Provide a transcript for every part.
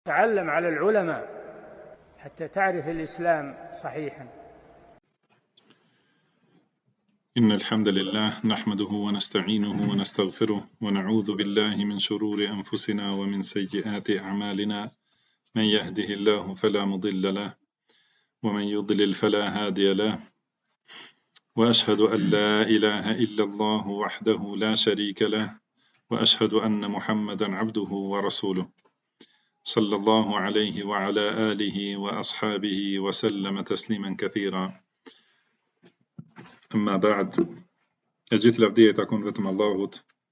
تعلم على العلماء حتى تعرف الإسلام صحيحا. إن الحمد لله نحمده ونستعينه ونستغفره ونعوذ بالله من شرور أنفسنا ومن سيئات أعمالنا. من يهده الله فلا مضل له ومن يضلل فلا هادي له، وأشهد أن لا إله إلا الله وحده لا شريك له، وأشهد أن محمدا عبده ورسوله صلى الله عليه وعلى آله وأصحابه وسلم تسليما كثيرا. أما بعد، أجيت لفدية تكون بتم الله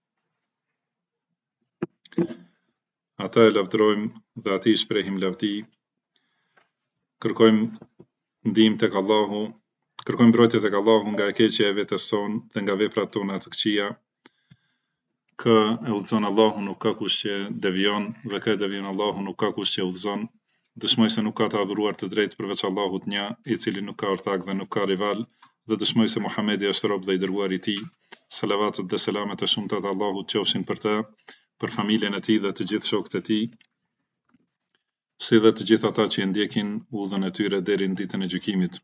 أعطى لفدرويم ذاتي شبرهم لفدي كركويم ديم تك الله كركويم بروتي تك الله هنگا كيشي أفيت السون تنگا في براتونا تكشيا كأولزون الله نوكاكوش دفيون وكا دفيون الله نوكاكوش أولزون دشموي سنوكا تعذروار تدريت برفتش الله تنيا إيتيلي نوكا ارتاق ذا نوكا ريفال ذا دشموي محمد يشترب ذا يدرواري تي صلوات الدا سلامة شمتات الله تشوفشن برتا بر فاميليا نتي ذا تجيث شوكتتي سيدا تجيث أتاچي انديكين وذا نتيرا ديرين ديتن جوكيمت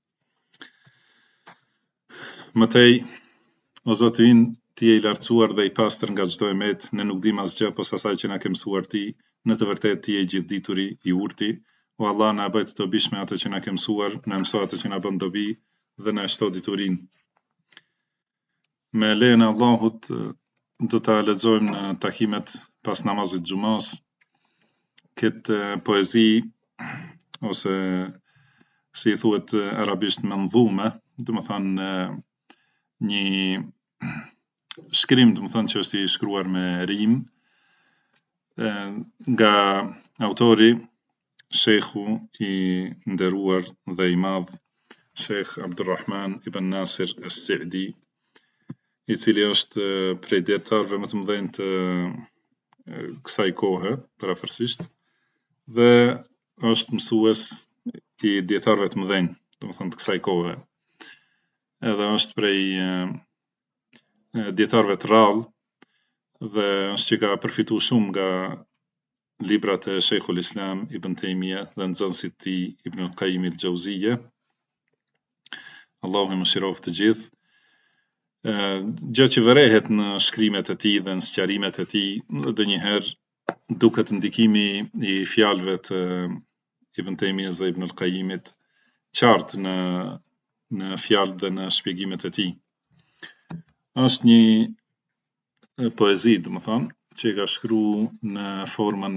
متى وزاتوين ti e lartësuar dhe I pastër nga çdo emet, ne nuk dim asgjë posa asaj që na ke mësuar ti, në të vërtetë ti e gjithdituri I urti, o Allah na bëj të dobishme atë që na ke mësuar, na mëso atë që na bën dobi dhe na shto diturinë. Me lejen e Allahut do ta lexojmë në takimet pas namazit xhumas këtë poezi ose si thuhet arabisht mandhume, domethënë një shkrim, domethënë që është I shkruar me rim nga autori Shekhu I nderuar dhe I madh Shekh Abdulrahman ibn Nasir as-Sa'di, I cili është prej dietarëve më të mëdhenj të kësaj kohe parafërsisht dhe është mësues I dietarëve të mëdhenj, domethënë të kësaj kohe. Edhe është prej dietarëve të rrallë dhe është që ka përfituar shumë nga librat e Sheikhul Islam Ibn Taymiyah dhe nxënësit të tij Ibn al-Qayyim al-Jauziyja. Allahu I mëshiroft të gjithë. Gjë që vërehet në shkrimet e tij dhe në sqarimet e tij, ndonjëherë duket ndikimi I fjalëve të Ibn Taymiyahs dhe Ibn al-Qayyimit qartë në fjalë dhe në shpjegimet e tij. Është një poezi, domethënë, që ka shkruar në formën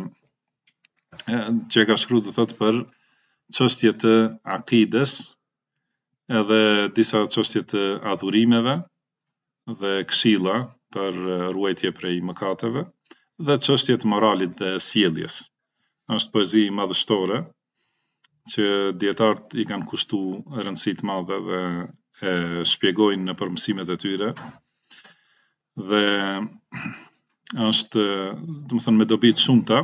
që ka shkruar do thotë për çështje të akides, edhe disa çështje të adhurimeve dhe këshilla për ruajtje prej mëkateve dhe çështje të moralit dhe sjelljes. Është poezi madhështore që dietarët I kanë kushtuar rëndësi të madhe dhe e shpjegojnë në përmësimet e tyre dhe është domethënë me dobi të shumta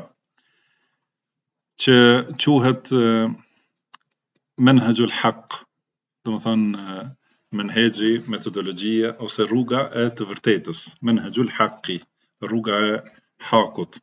që quhet menhajul haq, domethënë menhexhi, metodologjia ose rruga e të vërtetës, menhajul haqi, rruga e hakut.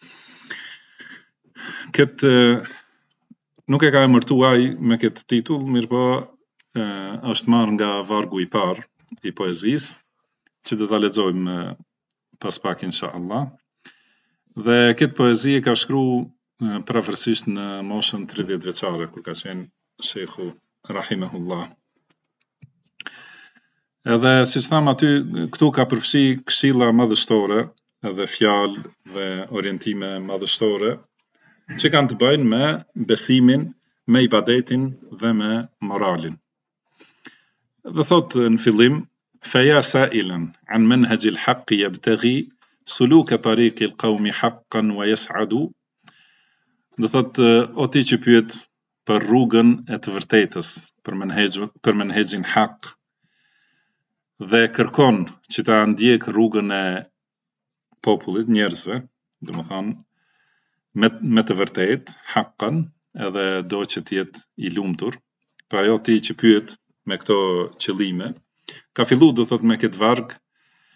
Këtë nuk e ka emërtuar me këtë titull, mirëpo është marrë nga vargu I parë I poezisë, që do ta lexojmë pas pak inshallah. Dhe këtë poezi e ka shkruar parafërsisht në moshën 30 vjeçare, kur ka qenë Shekhu rahimahullah. Edhe siç tham aty, këtu ka përfshi këshilla madhështore, edhe fjalë dhe orientime madhështore që kanë të bëjnë me besimin, me ibadetin dhe me moralin. Dhe thot në fillim, feja sailan an menhajil haqqi yabtaghi suluka tariqil qawmi haqqan wa yas'adu. Dhe thot o ti që pyet për rrugën e të vërtetës, për menhexhin haq dhe kërkon që ta ndjek rrugën e popullit, njerëzve, domethënë me të vërtetë, haqqan, edhe do që të jetë I lumtur. Pra ajo ti që pyet me këto qëllime, ka fillu do thot me këtë varg,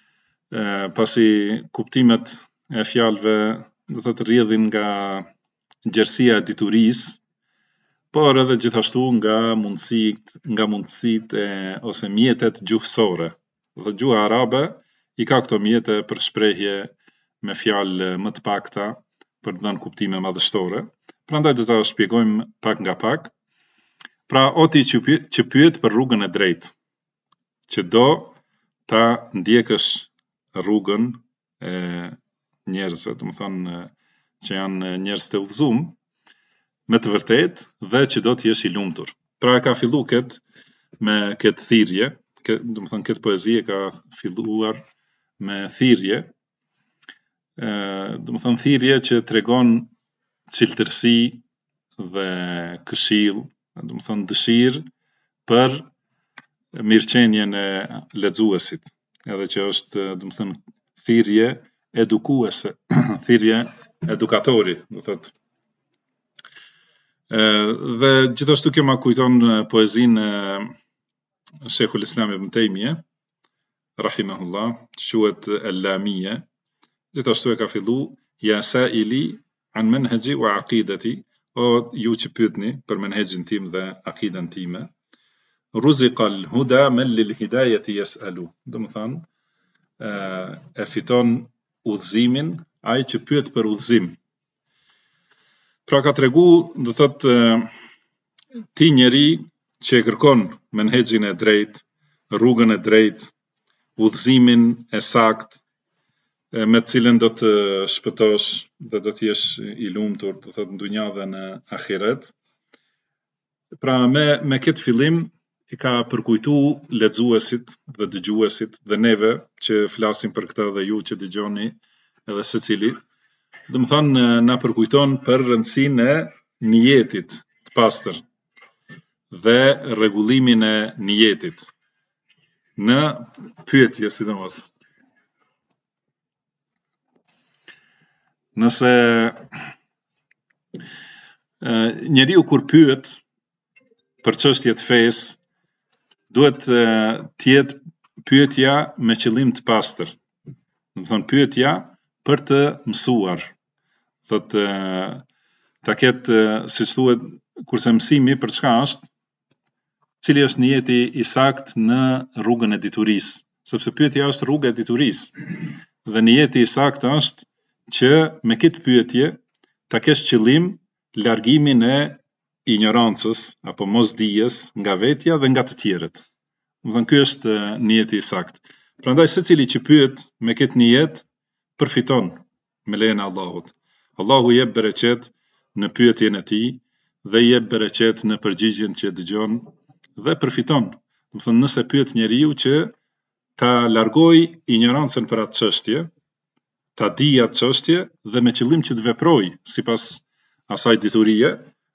pasi kuptimet e fjalëve do thot rrjedhin nga gjerësia e diturisë, por edhe gjithashtu nga mundësitë ose mjetet gjuhësore. Dhe gjuha arabe i ka këto mjete për shprehje me fjalë më të pakta për të dhënë kuptime madhështore. Prandaj do ta shpjegojmë pak nga pak. Pra, o ti që pyet për rrugën e drejtë, që do ta ndjekësh rrugën e njerëzve, do të thonë që janë njerëz të udhëzuar, me të vërtetë dhe që do të jesh i lumtur. Pra ka fillu me këtë thirrje, do të thonë këtë poezi ka filluar me thirrje, do të thonë thirrje që tregon cilëtërsi dhe këshill, do të thonë dëshirë për mirëqenien e lexuesit, edhe që është, do të thonë thirrje edukuese, thirrje edukatori, do thotë. Dhe gjithashtu kjo ma kujton poezinë e Sheikhul Islam Ibn Taymije, rahimahullah, që quhet El-Lamia. Gjithashtu e ka fillu ja sa'ili an manhaji wa aqidati, o ju që pyetni për menhexhin tim dhe akiden time. Ruziqa al-huda man lil-hidayati yas'alu. Do të thonë e fiton udhëzimin ai që pyet për udhëzim. Pra ka tregu, do thotë ti njeri që e kërkon menhexhin e drejtë, rrugën e drejtë, udhëzimin e saktë, me të cilën do të shpëtosh dhe do të jesh i lumtur, do thotë në dunja dhe në ahiret. Pra me këtë fillim i ka përkujtu lexuesit dhe dëgjuesit dhe neve që flasim për këtë dhe ju që dëgjoni edhe secili. Do të thonë na përkujton për rëndësinë e niyetit të pastër dhe rregullimin e niyetit në pyetje sidomos. Nëse njeriu kur pyet për çështje të fesë, duhet të jetë pyetja me qëllim të pastër. Do të thonë pyetja për të mësuar. Thotë ta ketë, siç thuhet, kurse mësimi për çka është, cili është niyeti i saktë në rrugën e diturisë, sepse pyetja është rruga e diturisë. Dhe niyeti i saktë është që me këtë pyetje ta kesh qëllim largimin e ignorancës apo mosdijes nga vetja dhe nga të tjerët. Do të thonë ky është niyeti i saktë. Prandaj secili që pyet me këtë niyet përfiton me lejen e Allahut. Allahu jep bereqet në pyetjen e tij dhe jep bereqet në përgjigjen që dëgjon dhe përfiton. Do të thonë nëse pyet njeriu që ta largoj ignorancën për atë çështje, ta di atë çështje dhe me qëllim që të veproj sipas asaj diturie,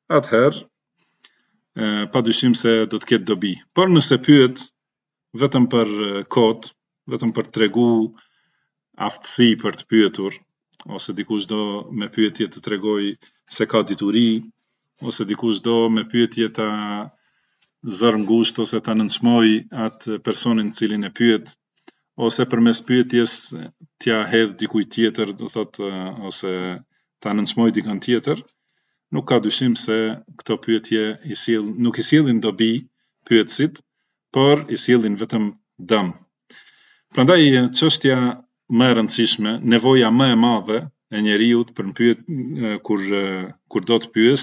atëherë padyshim se do të ketë dobi. Por nëse pyet vetëm për kot, vetëm për tregu aftësi për të pyetur, ose dikush do me pyetje të tregoj se ka dituri, ose dikush do me pyetje ta zër ngusht ose ta nënçmoj atë personin cilin e pyet, ose përmes pyetjes t'ja hedh dikujt tjetër, do thotë, ose ta nënçmoj dikën tjetër, nuk ka dyshim se këto pyetje nuk i sjellin dobi pyetësit, por i sjellin vetëm dëm. Prandaj çështja më e rëndësishme, nevoja më e madhe e njeriut për kur do të pyes,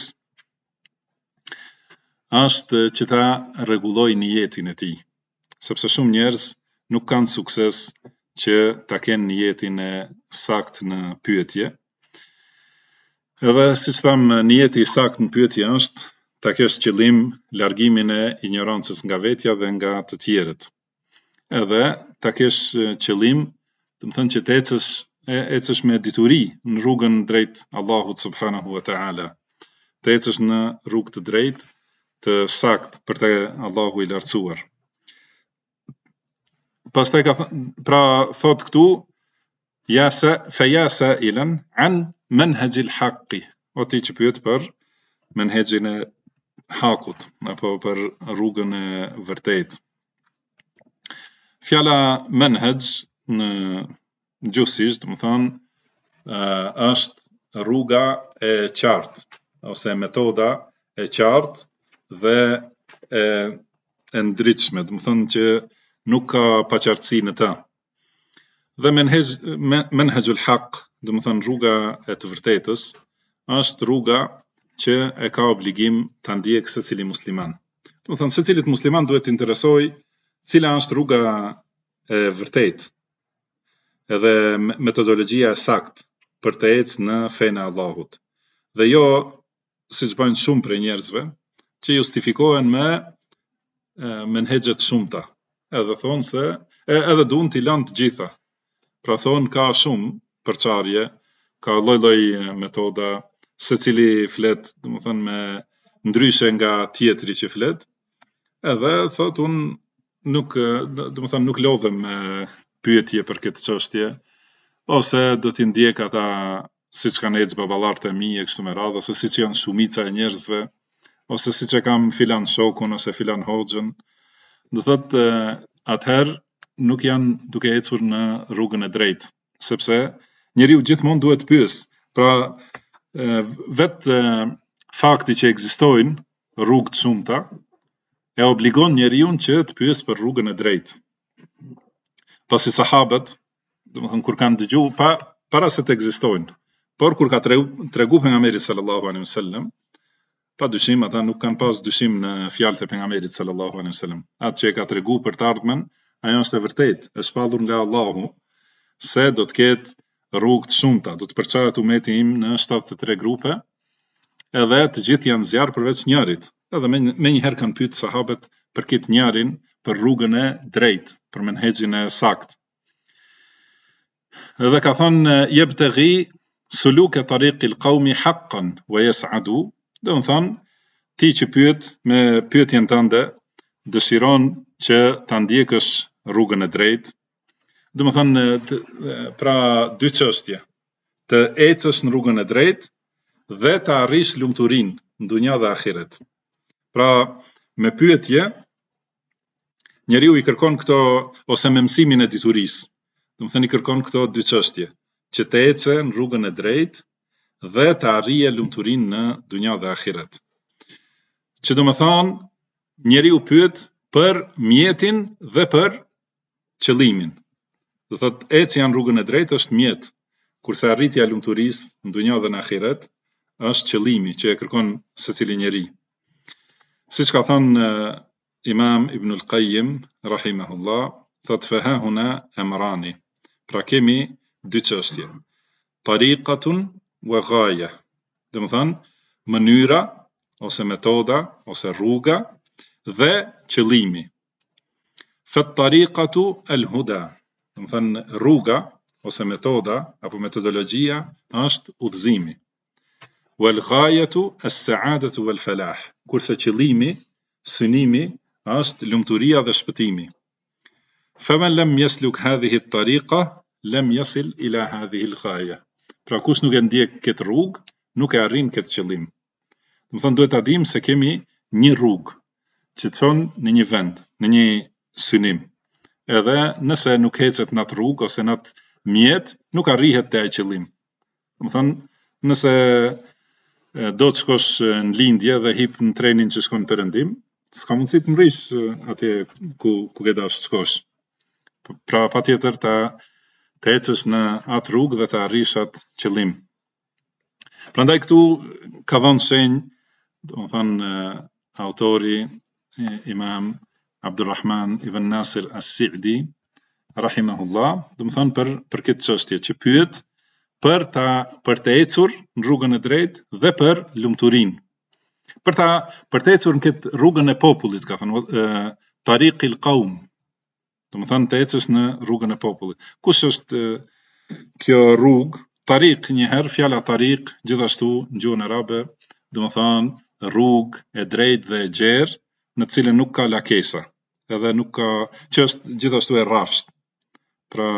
është që ta rregulloj niyetin e tij, sepse shumë njerëz nuk kanë sukses që ta kenë niyetin e saktë në pyetje. Edhe siç tham, niyeti i saktë në pyetje është ta kesh qëllim largimin e ignorancës nga vetja dhe nga të tjerët. Edhe ta kesh qëllim, do të thënë që të ecësh me dituri në rrugën drejt Allahut subhanahu wa ta'ala. Të ecësh në rrugë të drejtë, të saktë për te Allahu i lartësuar. Pastaj pra thot këtu, fa sa'ilan an manhajil haqqi, o ti që pyet për menhexhin e hakut, apo për rrugën e vërtetë. Fjala menhej në gjuhësisht, do të thonë, është rruga e qartë, ose metoda e qartë dhe e ndritshme, do të thonë që nuk ka paqartësi në ta. Dhe menhejul haq, do të thonë rruga e të vërtetës, është rruga që e ka obligim ta ndjekë secili musliman. Do të thonë secilit musliman duhet të interesoj cila është rruga e vërtetë edhe metodologjia e saktë për të ecë në fenë e Allahut. Dhe jo, siç bëjnë shumë prej njerëzve, që justifikohen me menhexhe të shumta, edhe thonë se edhe duan t'i lanë të gjitha. Pra thonë ka shumë përçarje, ka lloj-lloj metoda, secili flet, domethënë me ndryshe nga tjetri që flet, edhe thotë unë nuk lodhem me pyetje për këtë çështje, ose do t'i ndjek ata siç kanë ecë baballarët e mi e kështu me radhë, ose siç janë shumica e njerëzve, ose siç e kam filan shokun ose filan hoxhën. Do thotë atëherë nuk janë duke ecur në rrugën e drejtë, sepse njeriu gjithmonë duhet të pyes. Pra vetë fakti që ekzistojnë rrugë të shumta e obligon njeriu që të pyes për rrugën e drejtë. Pasi sahabët, domethënë kur kanë dëgjuar para se të ekzistojnë, por kur ka tregu pejgamberi sallallahu alaihi wasallam, pa dyshim ata nuk kanë pas dyshim në fjalët e pejgamberit sallallahu alaihi wasallam. Atë që e ka tregu për të ardhmen, ajo është e vërtetë, e shpallur nga Allahu, se do të ketë rrugë të shumta, do të përçohet ummeti im në 73 grupe, edhe të gjithë janë zjarr përveç njërit. Edhe me njëherë kanë pyet sahabët për këtë njërin, për rrugën e drejtë, për menhexhin e saktë. Edhe ka thënë yabtaghi suluka tariqil qaumi haqqan wa yas'adu, do të thonë ti që pyet me pyetjen tënde dëshiron që ta ndjekësh rrugën e drejtë. Do të thonë pra dy çështje, të ecësh në rrugën e drejtë dhe të arrish lumturinë në dunja dhe ahiret. Pra me pyetje njeriu i kërkon këto, ose me mësimin e diturisë. Do të thënë i kërkon këto dy çështje, që të ecë në rrugën e drejtë dhe të arrije lumturinë në dunja dhe ahiret. Që do të thonë njeriu pyet për mjetin dhe për qëllimin. Do thotë ecja në rrugën e drejtë është mjet, kurse arritja e lumturisë në dunja dhe në ahiret është qëllimi që e kërkon secili njeri. Siç ka thënë Imam Ibn al-Qayyim rahimahullah, thotë fa huna amrani. Pra kemi dy çështje. Tariqatun wa ghaya. Do të thonë mënyra ose metoda ose rruga dhe qëllimi. Fa tariqatu al-huda. Do të thonë rruga ose metoda apo metodologjia është udhëzimi. Wal ghayatu as-sa'adatu wal falah. Kurse qëllimi, synimi është lumturia dhe shpëtimi. Faman lam yasluk hadhihi at-tariqa lam yasil ila hadhihi al-ghaya. Pra kush nuk e ndjek këtë rrugë, nuk e arrin këtë qëllim. Do të thonë duhet ta dimë se kemi një rrugë që çon në një vend, në një synim. Edhe nëse nuk ecet në atë rrugë ose në atë mjet, nuk arrihet te ai qëllim. Do të thonë nëse do të shkosh në lindje dhe hip në trenin që shkon në perëndim, s'ka mundësi të mrish atje ku ke dash të shkosh. Pra patjetër të ecësh në atë rrugë dhe të arrish atë qëllim. Prandaj këtu ka dhënë shenjë, do të thonë autori Imam Abdulrahman ibn Nasir as-Sa'di rahimahullah, do të thonë për këtë çështje që pyet për të ecur në rrugën e drejtë dhe për lumturinë. Për të ecur në këtë rrugën e popullit, ka thënë tariqil qaum. Do të thonë të ecësh në rrugën e popullit. Kush është kjo rrugë? Tariq njëherë, fjala tariq gjithashtu në gjuhën arabe, do të thonë rrugë e drejtë dhe e gjerë, në të cilën nuk ka lakesa, edhe nuk ka, që është gjithashtu e rrafsht. Pra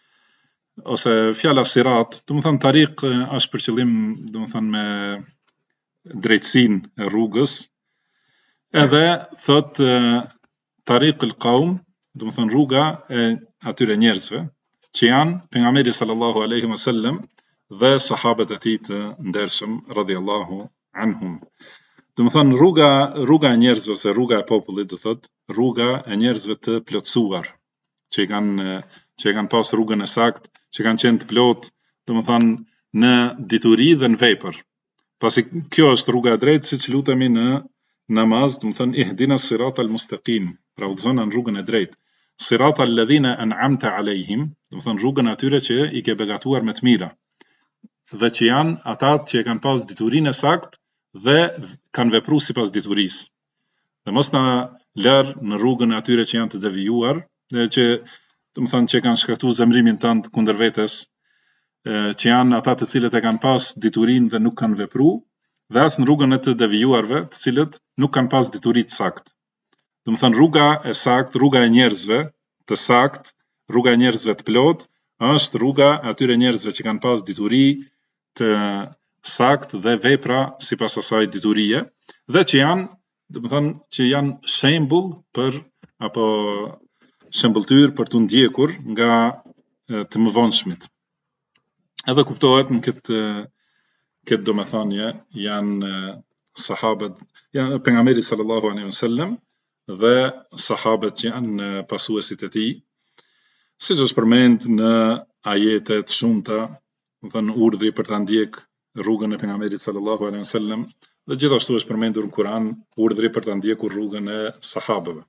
ose fjala sirat, do të thonë tariq është për qëllim, do të thonë me drejtësinë e rrugës, edhe thot tariq al-qaum, do të thonë rruga e atyre njerëzve që janë pejgamberi sallallahu alaihi wasallam dhe sahabët e tij të ndershëm radhiyallahu anhum. Do të thonë rruga e njerëzve ose rruga e popullit, do thotë rruga e njerëzve të plotësuar, që i kanë pas rrugën e saktë, që kanë qenë të plotë, do të thonë në dituri dhe në vepër. Pasi kjo është rruga e drejtë, siç lutemi në namaz, do të thonë ihdina siratal mustaqim, pra udhëzona në rrugën e drejtë. Siratal ladhina an'amta alejhim, do të thonë rrugën atyre që i ke begatuar me të mira, dhe që janë ata që e kanë pas diturinë e saktë dhe kanë vepru sipas diturisë. Dhe mos na lër në rrugën e atyre që janë të devijuar, dhe që do të thonë që kanë shkaktuar zemrimin tënd kundër vetes, që janë ata të cilët e kanë pas diturinë dhe nuk kanë vepru, dhe as në rrugën e të devijuarve, të cilët nuk kanë pas dituri të saktë. Do të thonë rruga e saktë, rruga e njerëzve të saktë, rruga e njerëzve të plotë, është rruga e atyre njerëzve që kanë pas dituri të saktë dhe vepra sipas asaj diturie, dhe që janë, do të thonë që janë shembull për apo shembulltyr për të ndjekur nga të mëvonshmit. Edhe kuptohet në këtë domethënie janë sahabët, janë pejgamberi sallallahu alaihi wasallam dhe sahabët që janë pasuesit e tij, siç është përmend në ajete të shumta, do të thonë urdhri për ta ndjek rrugën e pejgamberit sallallahu alaihi wasallam, dhe gjithashtu është përmendur në Kur'an urdhri për ta ndjekur rrugën e sahabëve.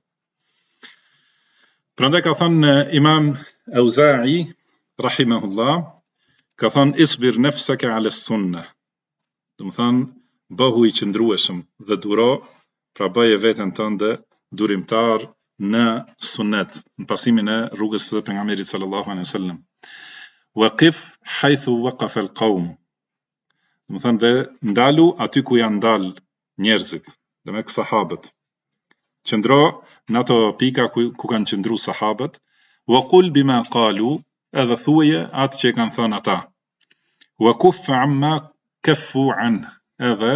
Prandaj ka thënë Imam Auza'i rahimahullah, ka thënë isbir nafsaka ala sunnah. Do të thonë bëhu i qëndrueshëm dhe duro, pra bëje veten tënde durimtar në sunnet, në pasimin e rrugës së pejgamberit sallallahu alaihi wasallam. Waqif haythu waqafa al-qawm. Do të thonë dhe ndalu aty ku janë ndal njerëzit, dhe me sahabët. Qëndro në ato pika ku kanë qëndru sahabët, wa qul bima qalu, edhe thuaje atë që kanë thënë ata. Wa kuffa amma kaffu an, edhe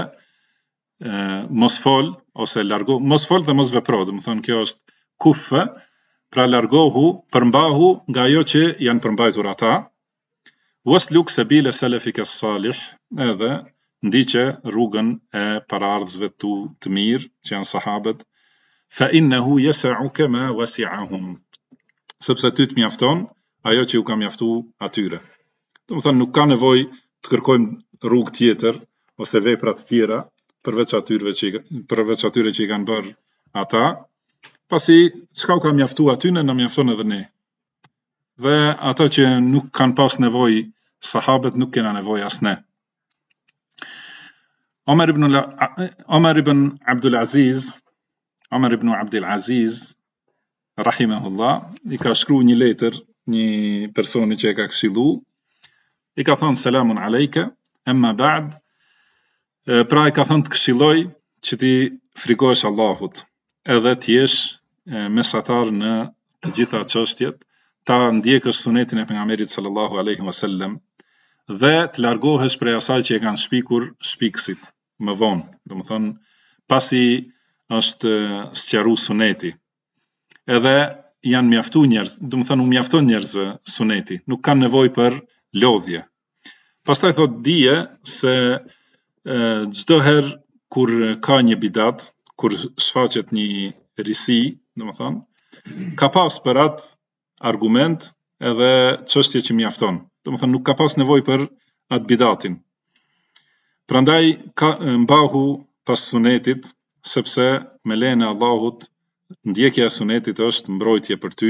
mos fol ose largo, mos fol dhe mos vepro, do të thonë kjo është kuffa, pra largohu, përmbahu nga ajo që janë përmbajtur ata. Wasluk sabila salafika as-salih, edhe ndiqe rrugën e paraardhësve tu të mirë, që janë sahabët, fa innahu yas'uka ma wasi'ahum, sepse ty të mjafton ajo që u ka mjaftu atyre. Do të thonë nuk ka nevojë të kërkojmë rrugë tjetër ose vepra të tjera përveç atyre që i kanë bërë ata, pasi çka u ka mjaftu aty na mjafton edhe ne. Dhe ato që nuk kanë pas nevojë sahabët nuk kena nevojë as ne. Omar ibn Abdul Aziz rahimahullah i ka shkruar një letër një personi që e ka këshillu, i ka thënë selamun alejke, emma ba'd, pra i ka thënë të këshilloj që ti frikohesh Allahut, edhe të jesh mesatar në të gjitha çështjet, ta ndjekësh sunetin e pejgamberit sallallahu alaihi wasallam dhe të largohesh prej asaj që e kanë shpikur shpikësit më vonë, domethënë pasi është sqaru suneti. Edhe janë mjaftu njerëz, domethënë u mjafton njerëzve suneti, nuk kanë nevojë për lodhje. Pastaj thot dije se çdo herë kur ka një bidat, kur shfaqet një risi, domethënë, ka pas për atë argument edhe çështje që mjafton. Domethënë nuk ka pas nevojë për atë bidatin. Prandaj mbahu pas sunetit, sepse me lejen e Allahut ndjekja e sunetit është mbrojtje për ty.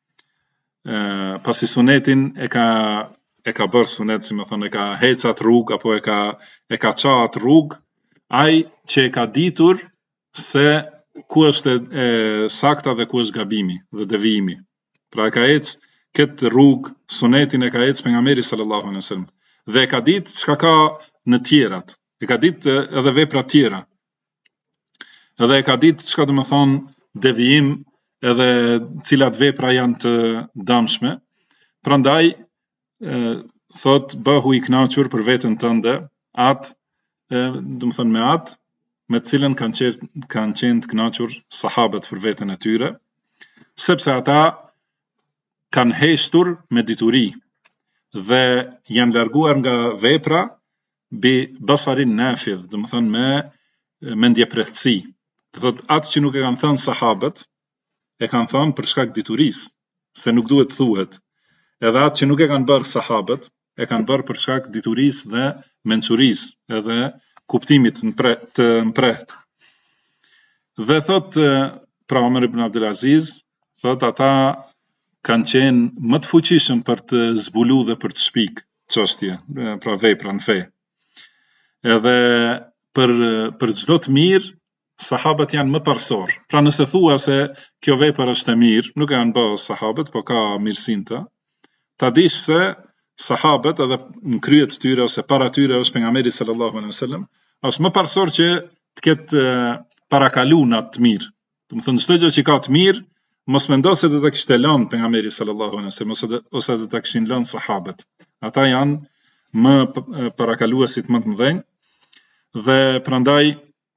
Pasi sunetin e ka bërë sunet, si më thonë, e ka hecat rrugë apo e ka çat rrugë, ai që e ka ditur se ku është e sakta dhe ku është gabimi dhe devijimi. Pra e ka ecë këtë rrugë, sunetin e ka ecë pejgamberi sallallahu alaihi wasallam. Dhe e ka ditë çka ka në tjerat. E ka ditë edhe vepra tjera. Edhe e ka ditë çka do të thonë devijim, edhe cilat vepra janë të dëmshme. Prandaj thot bëhu i kënaqur për veten tënde, atë do të thonë me atë me të cilën kanë qenë të kënaqur sahabët për veten e tyre, sepse ata kanë heshtur me dituri dhe janë larguar nga vepra basarin nafidh, do të thonë me mendje prehtësi. Do thotë atë që nuk e kanë thënë sahabët, e kanë thënë për shkak diturisë, se nuk duhet thuhet. Edhe atë që nuk e kanë bërë sahabët, e kanë bërë për shkak diturisë dhe mençurisë edhe kuptimit të mprehtë. Dhe thot pra Omer ibn Abdulaziz, thot ata kanë qenë më të fuqishëm për të zbulu dhe për të shpik çështje, pra vepra në fe. Edhe për çdo të mirë, sahabët janë më parsor. Pra nëse thua se kjo vepër është e mirë, nuk e kanë bërë sahabët, po ka mirësinë të, ta dish se sahabët edhe në krye të tyre ose para tyre është pejgamberi sallallahu alaihi wasallam, është më parsor që të ketë parakaluar në atë të mirë. Do të thonë çdo gjë që ka të mirë, mos mendo se do ta kishte lënë pejgamberi sallallahu alaihi wasallam ose do ta kishin lënë sahabët. Ata janë më parakaluesit më të mëdhenj dhe prandaj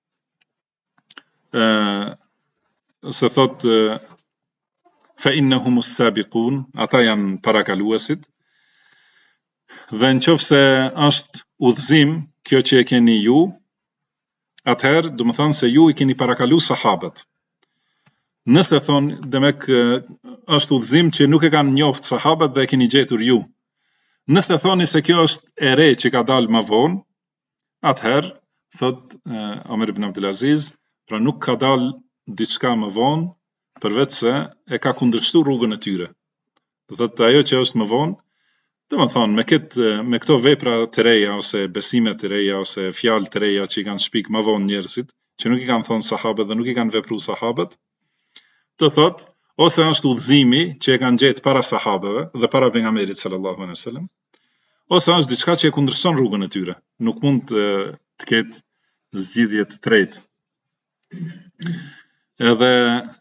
se thot fa innahum as-sabiqun, ata janë parakaluesit. Dhe nëse është udhëzim kjo që e keni ju, atëherë do të thonë se ju i keni parakalu sahabët. Nëse thonë, demek është udhëzim që nuk e kanë njoft sahabët dhe e keni gjetur ju. Nëse thoni se kjo është e re që ka dalë më vonë, atëherë thot Omer ibn Abdulaziz, pra nuk ka dalë diçka më vonë, përveç se e ka kundërshtuar rrugën e tyre. Do thotë ajo që është më vonë, do të thonë me këto vepra të reja ose besime të reja ose fjalë të reja që i kanë shpik më vonë njerëzit, që nuk i kanë thonë sahabët dhe nuk i kanë vepruar sahabët, do thotë ose është udhëzimi që e kanë gjetë para sahabëve dhe para pejgamberit sallallahu alaihi wasallam, ose është diçka që e kundërshton rrugën e tyre. Nuk mund të ketë zgjidhje të tretë. Edhe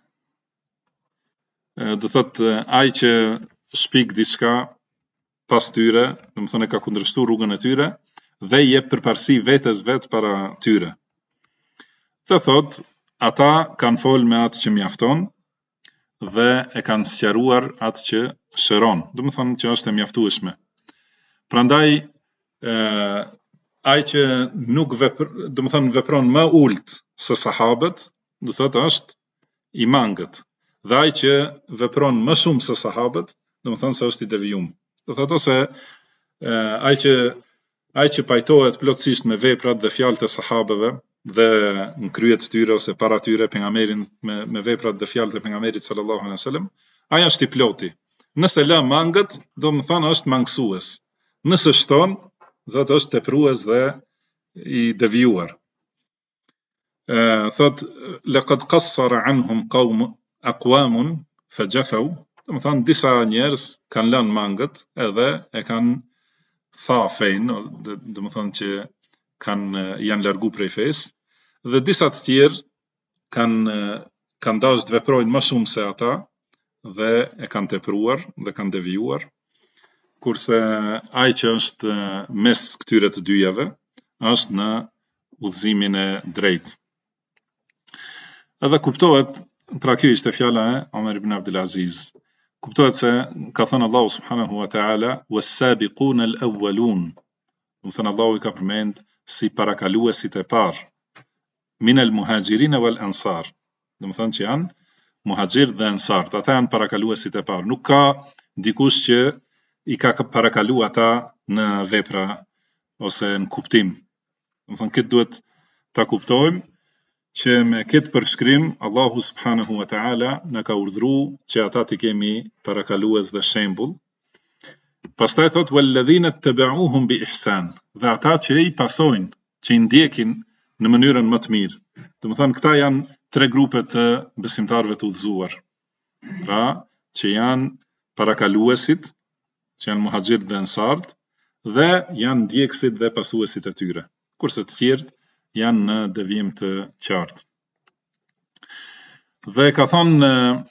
do thotë ai që shpik diçka pas tyre, do të thonë ka kundërshtuar rrugën e tyre dhe i jep përparësi vetes vet para tyre. Do thotë ata kanë folë me atë që mjafton dhe e kanë sqaruar atë që shëron, do të thonë që është e mjaftueshme. Prandaj ai që nuk do të thonë vepron më ult se sahabët, do thotë është i mangët. Dhe ai që vepron më shumë se sahabët, do të thonë se është i devijuar. Do thotë ose ai që pajtohet plotësisht me veprat dhe fjalët e sahabëve dhe në krye të tyre ose para tyre pejgamberin me veprat dhe fjalët e pejgamberit sallallahu alaihi wasallam, ai është i ploti. Nëse lë mangët, do të thonë është mangësues. Nëse shton, do të është teprues dhe i devijuar. Thot laqad qassara anhum aqwamun fajafaw, do të thonë disa njerëz kanë lënë mangët edhe e kanë tha fen, do të thonë që janë largu prej fesë, dhe disa të tjerë kanë dashur të veprojnë më shumë se ata dhe e kanë tepruar dhe kanë devijuar, kurse ai që është mes këtyre të dyjave është në udhëzimin e drejtë. Edhe kuptohet, pra kjo ishte fjala e Omer ibn Abdulaziz. Kuptohet se ka thënë Allahu subhanahu wa ta'ala was-sabiqun al-awwalun. Do thënë Allahu i ka përmend si parakaluesit e parë min al-muhajirin wal-ansar. Do thënë që janë muhajir dhe ansar, ata janë parakaluesit e parë. Nuk ka dikush që i ka parakalu ata në vepra ose në kuptim. Do thënë këtë duhet ta kuptojmë që me këtë përshkrim Allahu subhanahu wa ta'ala na ka urdhëruar që ata të kemi parakalues dhe shembull. Pastaj thot walladhina tabauhum bi ihsan, dhe ata që i pasojnë, që i ndjekin në mënyrën më të mirë. Do të thonë këta janë tre grupe të besimtarëve të udhëzuar. Pra, që janë parakaluesit, që janë muhajirët dhe ansart, dhe janë ndjekësit dhe pasuesit e tyre. Kurse të tjerët janë në devijim të qartë. Dhe ka thonë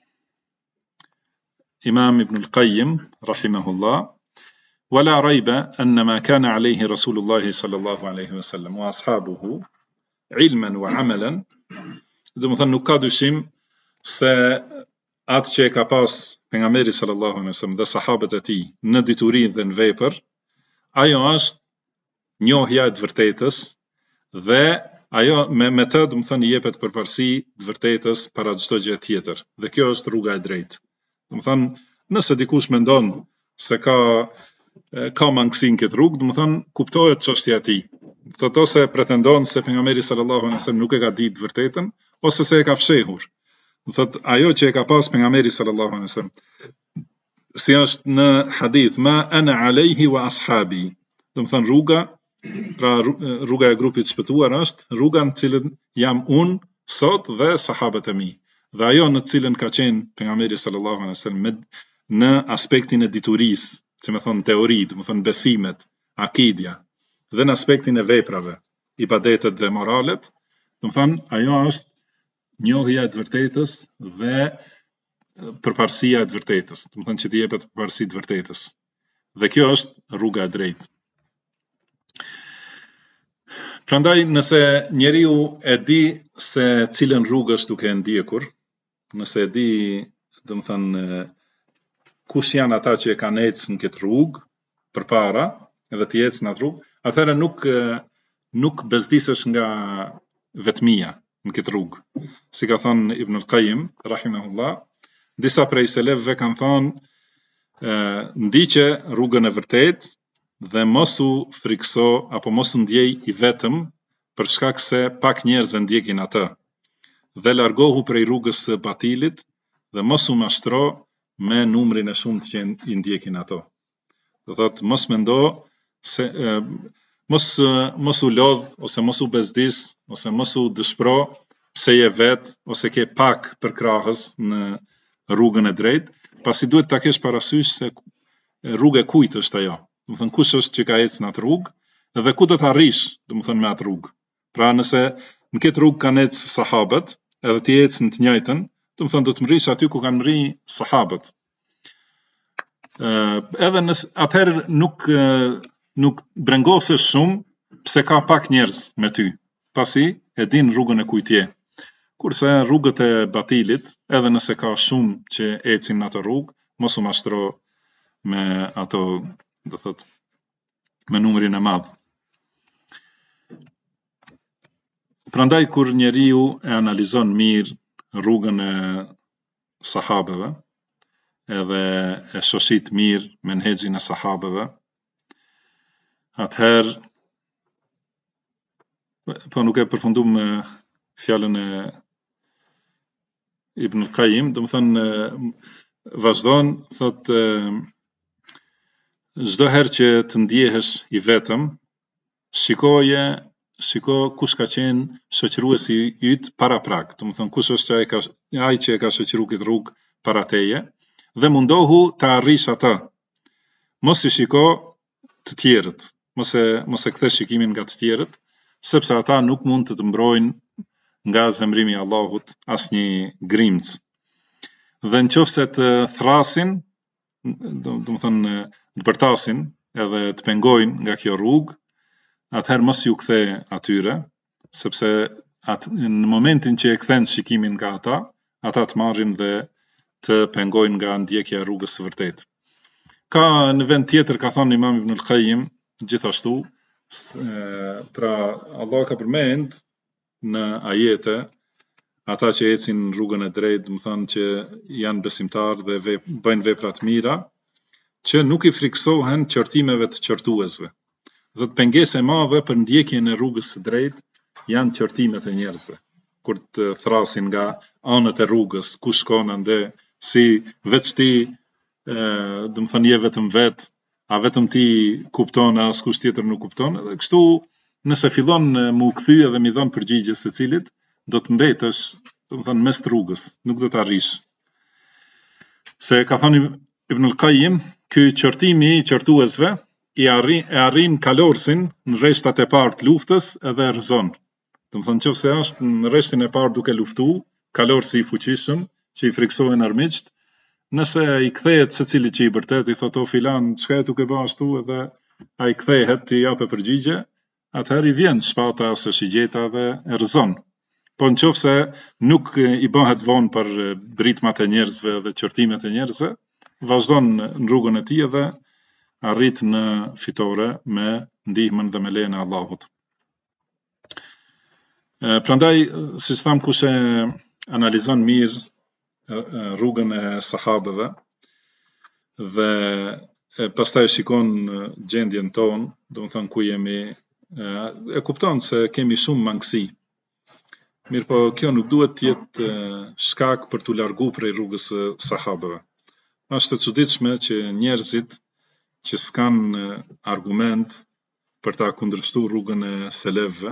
Imam Ibn al-Qayyim rahimahullah, wala rayba anna ma kana alayhi Rasulullah sallallahu alayhi wasallam wa ashabuhu ilman wa amalan, do të thonë nuk ka dyshim se atë që e ka pas pejgamberi sallallahu alaihi wasallam dhe sahabët e tij në dituri dhe në vepër, ajo është njohja e të vërtetës dhe ajo me të do të thënë jepet përparësi të vërtetës para çdo gjë tjetër. Dhe kjo është rruga e drejtë. Do të thënë, nëse dikush mendon se ka mangësi në këtë rrugë, do të thënë kuptohet çështja e tij. Thotë ose pretendon se pejgamberi sallallahu alaihi wasallam nuk e ka ditë vërtetën, ose se e ka fshehur. Do thotë ajo që e ka pas pejgamberi sallallahu alaihi wasallam. Si është në hadith, ma ana alayhi wa ashabi. Do të thënë rruga, pra rruga e grupit shpëtuar është rruga në cilën jam unë sot dhe sahabët e mi. Dhe ajo në cilën ka qenë pejgamberi sallallahu alaihi wasallam në aspektin e diturisë, që më thonë teori, do të thonë besimet, akidja, dhe në aspektin e veprave, ibadetet dhe moralet, do të thonë ajo është njohja e të vërtetës dhe përparësia e të vërtetës, do të thonë që të jepet përparësi të vërtetës. Dhe kjo është rruga e drejtë. Prandaj nëse njeriu e di se cilën rrugë është duke e ndjekur, nëse e di, do të thënë, kush janë ata që e kanë ecë në këtë rrugë përpara, edhe të ecë në atë rrugë, atëherë nuk bezdisesh nga vetmia në këtë rrugë. Si ka thënë Ibn al-Qayyim, rahimahullah, disa prej selefëve kanë thënë, ndiqe rrugën e vërtetë dhe mos u frikso apo mos u ndjej i vetëm për shkak se pak njerëz e ndjekin atë. Dhe largohu prej rrugës së batilit dhe mos u mashtro me numrin e shumtë që i ndjekin ato. Do thotë mos mendo se mos u lodh ose mos u bezdis ose mos u dëshpro pse je vet ose ke pak përkrahës në rrugën e drejtë, pasi duhet ta kesh parasysh se rruga e kujt është ajo. Do të thënë kush është që ka ecë në atë rrugë dhe ku do të arrish, do të thënë me atë rrugë. Pra nëse në këtë rrugë kanë ecë sahabët, edhe ti ecë në të njëjtën, do të thënë do të mrish aty ku kanë mri sahabët. Edhe nëse atëherë nuk brengosesh shumë pse ka pak njerëz me ty, pasi e din rrugën e kujt je. Kurse rrugët e batilit, edhe nëse ka shumë që ecin në ato rrugë, mos u mashtro me ato, do thot, me numrin e madh. Prandaj kur njeriu e analizon mirë rrugën e sahabeve, edhe e shoshit mirë menhexhin e sahabeve, atëherë, po nuk e përfundum me fjalën e Ibn al-Qayyim, do të thënë vazhdon, thotë çdo herë që të ndjehesh i vetëm, shiko kush ka qenë shoqëruesi yt para prak, do të thënë kush është ai që e ka shoqëruar këtë rrugë para teje dhe mundohu të arrish atë. Mos i shiko të tjerët, mos e kthe shikimin nga të tjerët, sepse ata nuk mund të mbrojnë nga zemrimi i Allahut asnjë grimc. Dhe nëse të thrasin, do të thënë të bërtasin edhe të pengojnë nga kjo rrugë, atëherë mos ju kthe atyre, sepse në momentin që e kthen shikimin nga ata të marrin dhe të pengojnë nga ndjekja e rrugës së vërtetë. Ka në vend tjetër ka thënë Imam Ibn al-Qayyim gjithashtu, pra Allah ka përmend në ajete ata që ecin në rrugën e drejtë, do të thonë që janë besimtarë dhe bëjnë vepra të mira, që nuk i friksohen qortimeve të qortuesve. Do të pengesë e madhe për ndjekjen e rrugës së drejtë janë qortimet e njerëzve. Kur të thrasin nga anët e rrugës, ku shkon ande, si veç ti, do të thonë je vetëm vet, a vetëm ti kupton, as kush tjetër nuk kupton, dhe kështu nëse fillon më u kthy edhe më dhon përgjigje secilit, do të mbetesh, do të thënë mes të rrugës, nuk do të arrish. Se ka thënë Ibn al-Qayyim, ky qortimi i qortuesve e arrin kalorsin në rreshtat e parë të luftës edhe rrezon. Do të thënë nëse është në rreshtin e parë duke luftu, kalorsi i fuqishëm që i friksohen armiqt, nëse i kthehet secili që i bërtet, i thotë o filan, çka e duke bë ashtu, edhe ai kthehet të japë përgjigje, atëherë i vjen shpata ose shigjeta dhe e rrezon. Po nëse nuk i bëhet vonë për britmat e njerëzve dhe qortimet e njerëzve, vazhdon në rrugën e tij dhe arrit në fitore me ndihmën dhe me lejen e Allahut. Prandaj, siç tham, kush e analizon mirë rrugën e sahabëve dhe pastaj shikon gjendjen tonë, domethënë ku jemi, e kupton se kemi shumë mangësi. Mirë po, kjo nuk duhet të jetë shkak për t'u largu prej rrugës së sahabëve. Është e çuditshme që njerëzit që s'kan argument për ta kundërshtuar rrugën e selefëve,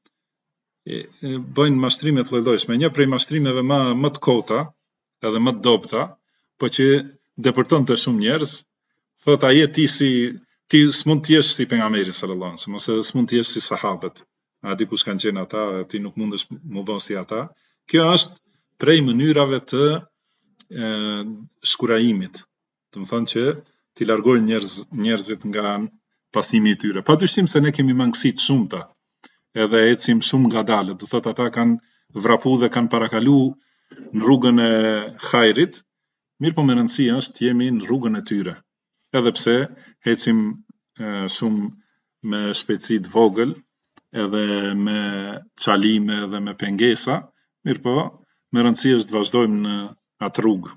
bëjnë mashtrime të lloj-llojshme. Një prej mashtrimeve më të kota edhe më të dobta, po që depërton të shumë njerëz, thot a je ti s'mund të jesh si pejgamberi sallallahu alaihi wasallam, ose s'mund të jesh si sahabët. A di kush kanë qenë ata, ti nuk mundesh më bën si ata. Kjo është prej mënyrave të shkurajimit. Do të thonë që ti largojnë njerëzit nga pasimi i tyre. Padyshim se ne kemi mangësi të shumta, edhe ecim shumë ngadalë. Do thotë ata kanë vrapu dhe kanë parakalu në rrugën e hajrit, mirë po me rëndësi është jemi në rrugën e tyre. Edhe pse ecim shumë me shpejtësi të vogël, edhe me çalime dhe me pengesa, mirë po me rëndësi është të vazhdojmë në atë rrugë.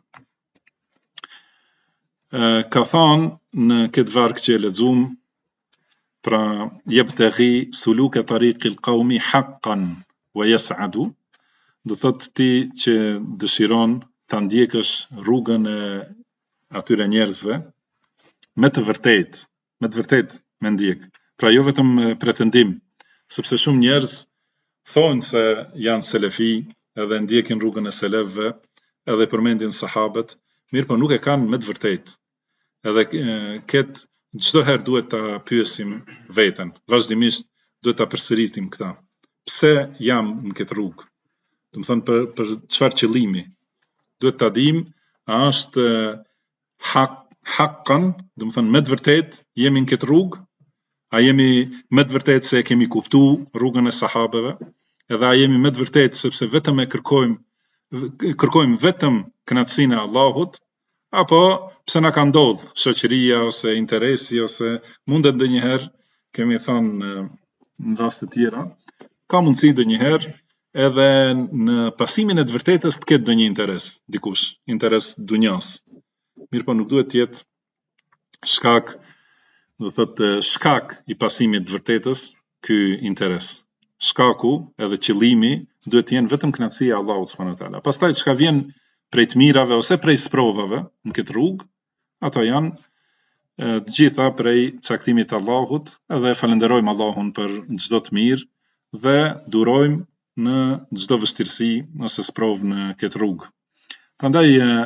Ka thonë në këtë varg që e lexuam, pra yabtaghi suluka tariqil qaumi haqqan wa yas'adu, do thotë ti që dëshiron ta ndjekësh rrugën e atyre njerëzve me të vërtetë me ndjek. Pra jo vetëm pretendim, sepse shumë njerëz thonë se janë selefi edhe ndjekin rrugën e selefëve, edhe përmendin sahabët, mirë po nuk e kanë me të vërtetë. Edhe këtë çdo herë duhet ta pyesim veten, vazhdimisht duhet ta përsërisim këtë. Pse jam në këtë rrugë? Do të thonë për çfarë qëllimi? Duhet ta dim, a është haqqan, do të thonë me të vërtetë jemi në këtë rrugë, a jemi me të vërtetë se kemi kuptuar rrugën e sahabëve, edhe a jemi me të vërtetë sepse vetëm e kërkojmë vetëm kënaqësinë e Allahut, apo pse na ka ndodhur shoqëria ose interesi, ose mundet ndonjëherë, kemi thënë në raste të tjera, ka mundësi ndonjëherë edhe në pasimin e të vërtetës të ketë ndonjë interes dikush, interes dunjas. Mirë po nuk duhet të jetë shkak, do thotë shkak i pasimit të vërtetës ky interes. Shkaku edhe qëllimi duhet të jenë vetëm kënaqësia e Allahut subhanahu wa taala. Pastaj çka vjen prej të mirave ose prej sprovave në këtë rrugë, ato janë të gjitha prej caktimit të Allahut, edhe falenderojmë Allahun për çdo të mirë dhe durojmë në çdo vështirësi ose sprovë në këtë rrugë. Prandaj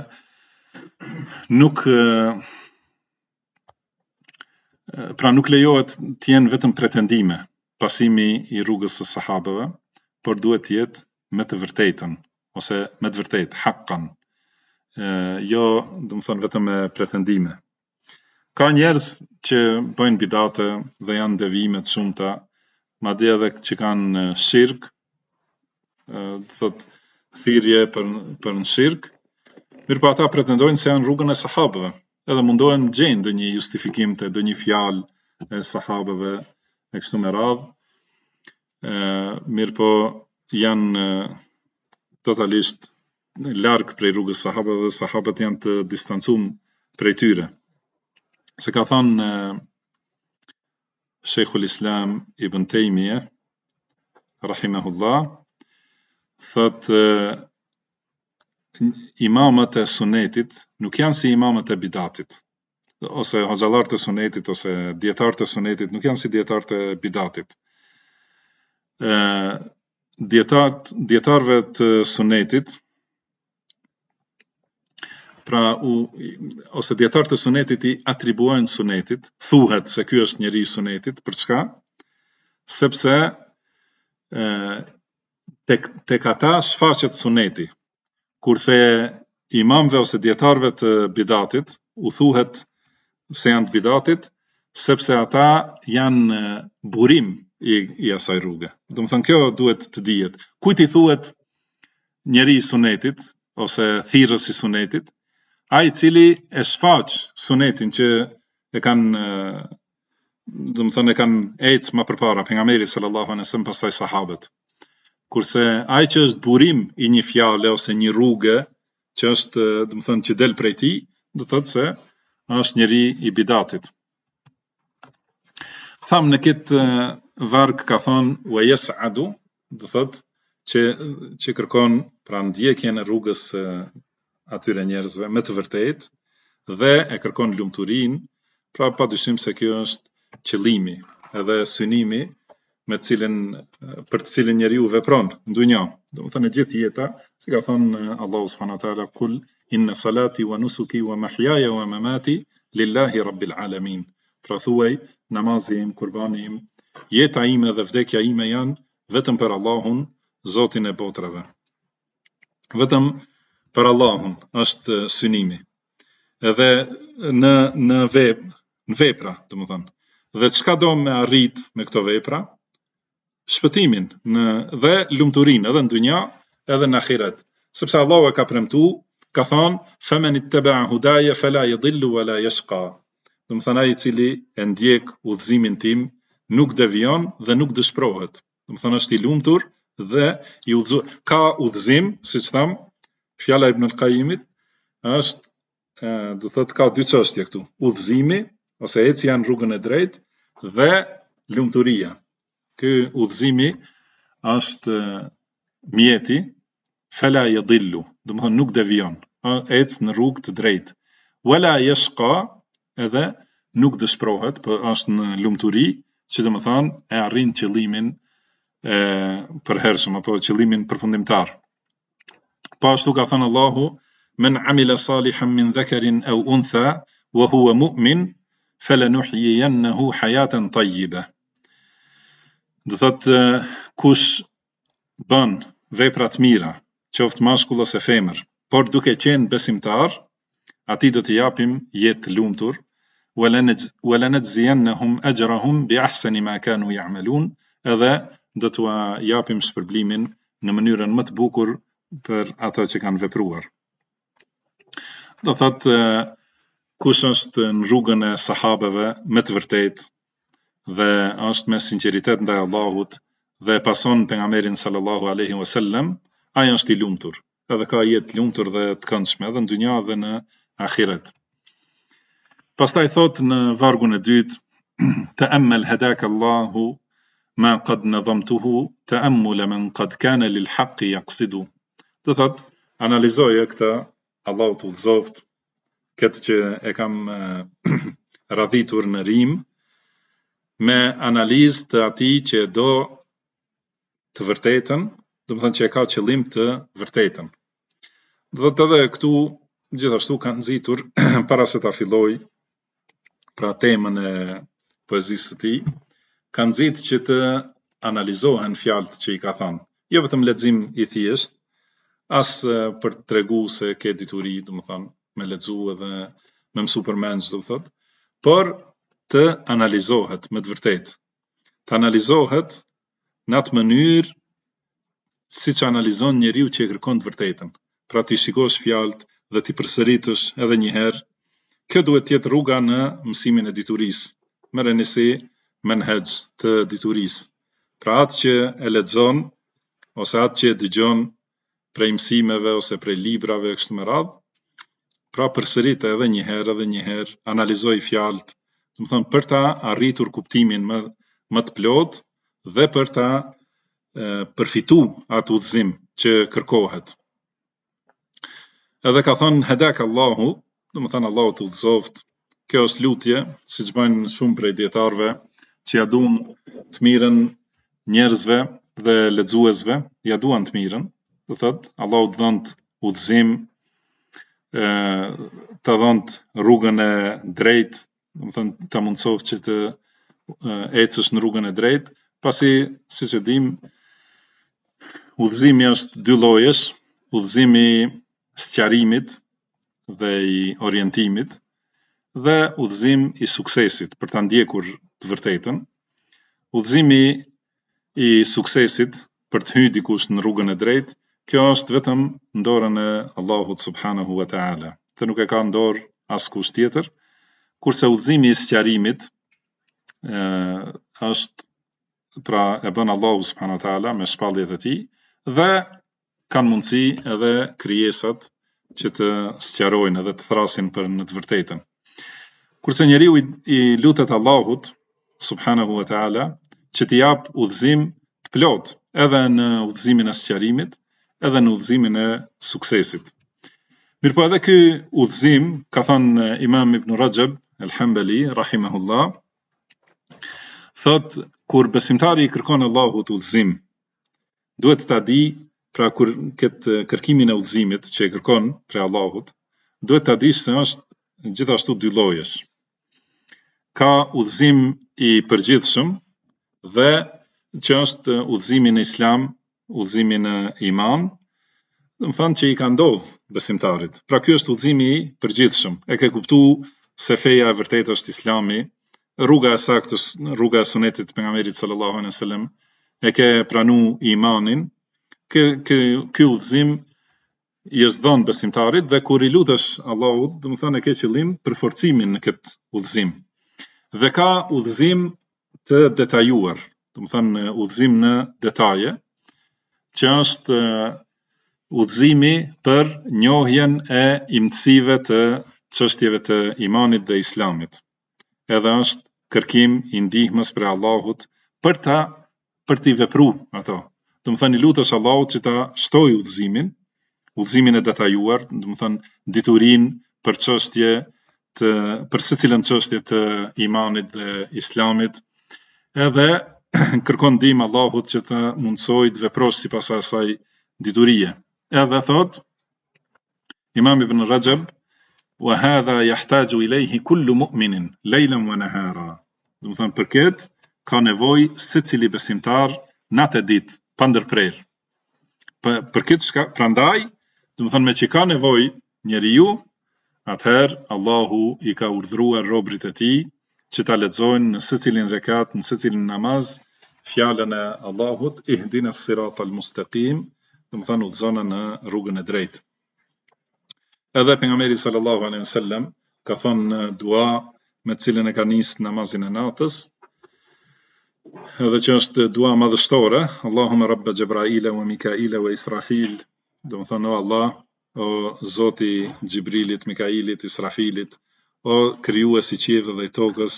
nuk lejohet të jenë vetëm pretendime pasimi i rrugës së sahabëve, por duhet të jetë me të vërtetën, ose me të vërtetë, haqqan. Jo, do të thonë vetëm me pretendime. Ka njerëz që bëjnë bidate dhe janë devijime të shumta, madje edhe që kanë shirk, do thotë thirrje për në shirk, mirë po ata pretendojnë se janë rrugën e sahabëve, edhe mundohen gjejnë ndonjë justifikim të ndonjë fjalë e sahabëve e kështu me radhë, mirë po janë totalisht larg prej rrugës sahabëve dhe sahabët janë të distancuar prej tyre. Se ka thënë Sheikhul Islam Ibn Taymiyah rahimahullah, thotë imamët e sunetit nuk janë si imamët e bidatit, ose hoxhallarët e sunetit ose dietarët e sunetit nuk janë si dietarët e bidatit. Dietarëve të sunetit, pra ose dietarët e sunetit i atribuojnë sunetit, thuhet se ky është njeri i sunetit, për çka? Sepse tek ata shfaqet suneti, kurse imamëve ose dietarëve të bidatit u thuhet se janë të bidatit, sepse ata janë burim i asaj rruge. Do të thonë kjo duhet të dihet. Kujt i thuhet njeri i sunetit ose thirrës i sunetit? Ai i cili e shfaq sunetin që e kanë e kanë ecë më përpara pejgamberi sallallahu alaihi wasallam, pastaj sahabët. Kurse ai që është burim i një fjale ose një rrugë që është, që del prej tij, do thotë se është njeri i bidatit. Thamë në këtë varg ka thonë wa yas'adu, do thotë që kërkon pra ndjekjen e rrugës atyre njerëzve me të vërtetë dhe e kërkon lumturinë, pra padyshim se kjo është qëllimi edhe synimi për të cilin njeriu vepron në dunjë. Domethënë gjithë jeta, si ka thënë Allahu subhanahu wa taala, kul inna salati wa nusuki wa mahyaya wa mamati lillahi rabbil alamin. Pra thuaj, namazi im, kurbani im, jeta ime dhe vdekja ime janë vetëm për Allahun, Zotin e botrave. Vetëm për Allahun është synimi. Edhe në vepra, domethënë. Dhe çka do me arrit me këto vepra? Shpëtimin dhe lumturinë edhe në dunja edhe në ahiret. Sepse Allahu e ka premtuar, ka thonë faman ittaba'a hudaya fala yadhillu wala yashqa. Domethënë ai i cili e ndjek udhëzimin tim nuk devion dhe nuk dëshpërohet. Domethënë është i lumtur dhe i udhëzuar. Ka udhëzim, siç tham, fjala Ibn al-Qayyimit është, do thotë ka dy çështje këtu. Udhëzimi ose ecja në rrugën e drejtë dhe lumturia. Ky udhëzimi është mjeti fala yadhillu, domethënë nuk devion, ec në rrugë të drejtë. Wala yashqa, edhe nuk dëshpërohet, por është në lumturi, që domethënë e arrin qëllimin e përhershëm apo qëllimin përfundimtar. Po ashtu ka thënë Allahu, men amila salihan min dhakarin aw untha wa huwa mu'min falanuhyiyannahu hayatan tayyibah. Do thotë kush bën vepra të mira, qoftë mashkull ose femër, por duke qenë besimtar, atij do t'i japim jetë lumtur, wala najziyannahum ajrahum bi ahsani ma kanu ya'malun, edhe do t'u japim shpërblimin në mënyrën më të bukur për ata që kanë vepruar. Do thotë kush është në rrugën e sahabeve me të vërtetë dhe është me sinqeritet ndaj Allahut dhe pason pejgamberin sallallahu alaihi wasallam, ai është i lumtur. Edhe ka jetë lumtur dhe të këndshme edhe në dunja dhe në ahiret. Pastaj thot në vargun e dytë, ta'ammal hadaka Allahu ma qad nadhamtuhu ta'ammula man qad kana lil haqqi yaqsidu. Do thot, analizoje këtë, Allahu të udhëzoft, këtë që e kam radhitur në rim, me analizë të atij që do të vërtetën, do të thënë që e ka qëllim të vërtetën. Do të edhe këtu gjithashtu kanë nxitur para se ta filloj pra temën e poezisë së tij, kanë nxitur që të analizohen fjalët që i ka thënë. Jo vetëm lexim i thjesht, as për të treguar se ke dituri, do të thënë, me lexu edhe me mësu përmend, do të thotë, por të analizohet me të vërtetë. Të analizohet në atë mënyrë siç analizon njeriu që e kërkon të vërtetën. Pra ti shikosh fjalët dhe ti përsëritësh edhe një herë. Kjo duhet të jetë rruga në mësimin e diturisë. Merreni si menhej të diturisë. Pra atë që e lexon ose atë që e dëgjon prej mësimeve ose prej librave kështu me radhë, pra përsëritë edhe një herë, analizoj fjalët, do të thonë për ta arritur kuptimin më të plotë dhe për ta përfitu atë udhëzim që kërkohet. Edhe ka thonë hadaka Allahu, do të thonë Allahu të udhëzoft. Kjo është lutje, siç bëjnë shumë prej dietarëve, që ja duan të mirën njerëzve dhe lexuesve, ja duan të mirën. Do thotë Allahu të dhënë udhëzim, të dhënë rrugën e drejtë, do të thonë ta mundsoft që të ecësh në rrugën e drejtë, pasi siç e dim, udhëzimi është dy llojesh, udhëzimi sqarimit dhe i orientimit dhe udhëzim i suksesit për ta ndjekur të vërtetën. Udhëzimi i suksesit për të hyrë dikush në rrugën e drejtë, kjo është vetëm në dorën e Allahut subhanahu wa taala. Të nuk e ka në dorë askush tjetër, kurse udhëzimi i sqarimit është pra e bën Allahu subhanahu wa taala me shpalljet e tij dhe kanë mundësi edhe krijesat që të sqarojnë edhe të thrasin për në të vërtetën. Kurse njeriu i lutet Allahut subhanahu wa taala që t'i jap udhëzim të plot, edhe në udhëzimin e sqarimit, edhe në udhëzimin e suksesit. Mirpo edhe ky udhëzim, ka thënë Imam Ibn Rajab al-Hanbali rahimahullah, thot kur besimtari i kërkon Allahut udhëzim, duhet ta di, pra kur këtë kërkimin e udhëzimit që e kërkon prej Allahut, duhet ta di se është gjithashtu dy llojesh. Ka udhëzim i përgjithshëm dhe që është udhëzimi në Islam, udhëzimi në iman, do të thonë që i ka ndodhur besimtarit. Pra ky është udhëzimi i përgjithshëm. E ke kuptuar se feja e vërtetë është Islami, rruga e saktë, rruga e sunetit të pejgamberit sallallahu alaihi wasallam, e ke pranuar imanin. Ky udhëzim i është dhënë besimtarit dhe kur i lutesh Allahut, do të thonë e ke qëllim për forcimin në këtë udhëzim. Dhe ka udhëzim të detajuar, do të thonë udhëzim në detaje, që është udhëzimi për njohjen e imtësive të çështjeve të imanit dhe islamit. Edhe është kërkim i ndihmës për Allahut për t'i vepruar ato. Do të thënë i lutesh Allahut që ta shtojë udhëzimin e detajuar, do të thënë diturinë për çështje për secilën çështje të imanit dhe islamit, edhe kërkon ndihmë Allahut që të mundsoj të veprosh sipas asaj diturie. Edhe thot Imam Ibn Rajab, wa hadha yahtaju ilayhi kullu mu'minin laylan wa nahara. Do të thënë për këtë ka nevojë secili besimtar natë e ditë pa ndërprerje. Për këtë prandaj, do të thënë me që ka nevojë njeriu, atëherë Allahu i ka urdhëruar robërit e tij që ta lexojnë në secilin rekat, në secilin namaz, fjalën e Allahut, ihdinas siratal mustaqim, do të thënë udhëzona në rrugën e drejtë. Edhe pejgamberi sallallahu alaihi wasallam ka thënë dua me të cilën e ka nisë namazin e natës, edhe që është dua madhështore, Allahumma rabba Jibraila wa Mikaila wa Israfil, do të thënë o Allah, o Zoti Gjibrilit, Mikailit, Israfilit, o krijuesi i qiellit dhe tokës,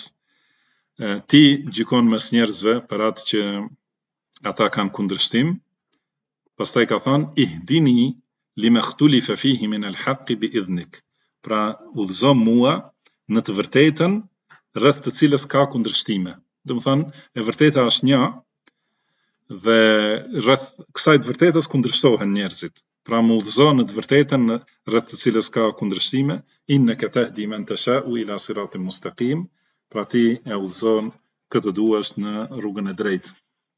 ti gjykon mes njerëzve për atë që ata kanë kundërshtim. Pastaj ka thënë ihdini lima khtulifa fihi min al-haqqi bi idhnik. Pra udhëzo mua në të vërtetën rreth të cilës ka kundërshtime. Do të thënë e vërteta është një dhe rreth kësaj të vërtetës kundërshtohen njerëzit. Pra më udhëzo në të vërtetën rreth të cilës ka kundërshtime, innaka tahdi man tasha'u ila siratin mustaqim. Pra ti e udhëzon këtë duash në rrugën e drejtë.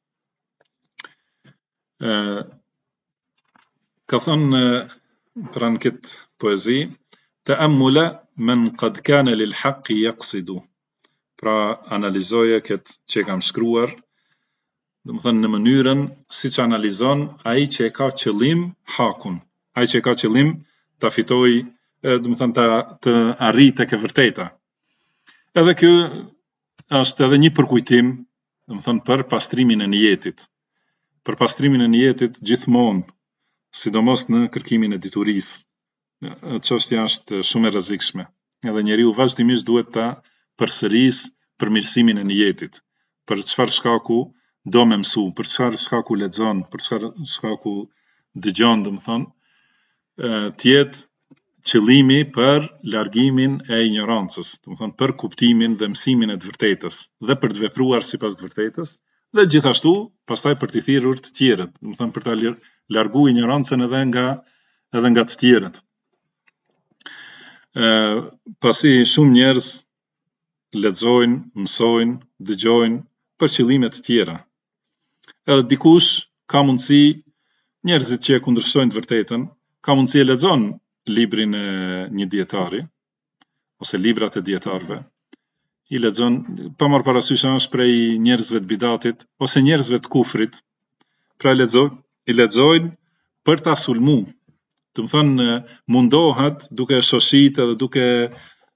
Ka thënë pra në këtë poezi, ta'ammula man qad kana lil haqqi yaqsidu. Pra analizoje këtë që kam shkruar, do të thënë në mënyrën siç analizon ai që e ka qëllim hakun, ai që e ka qëllim ta fitojë, do të thënë të arrijë tek e vërteta. Edhe kjo është edhe një përkujtim, do të thënë për pastrimin e niyetit. Për pastrimin e niyetit gjithmonë, sidomos në kërkimin e diturisë. Çështja është shumë e rrezikshme. Edhe njeriu vazhdimisht duhet ta përsërisë përmirësimin e niyetit. Për çfarë shkaku do me mësu, për çfarë shkaku lexon, për çfarë shkaku dëgjon, do të thonë, të jetë qëllimi për largimin e ignorancës, do të thonë për kuptimin dhe mësimin e të vërtetës dhe për të vepruar sipas të vërtetës, dhe gjithashtu pastaj për të thirrur të tjerët, do të thonë për ta larguar ignorancën edhe nga të tjerët. Pasi shumë njerëz lexojnë, mësojnë, dëgjojnë për qëllime të tjera. Edhe dikush ka mundësi, njerëzit që e kundërshtojnë të vërtetën, ka mundësi e lexon librin e një dietari ose librat e dietarëve. I lexon pa marrë parasysh është prej njerëzve të bidatit ose njerëzve të kufrit. Pra i lexojnë për ta sulmu. Do të thonë mundohet duke shoshit edhe duke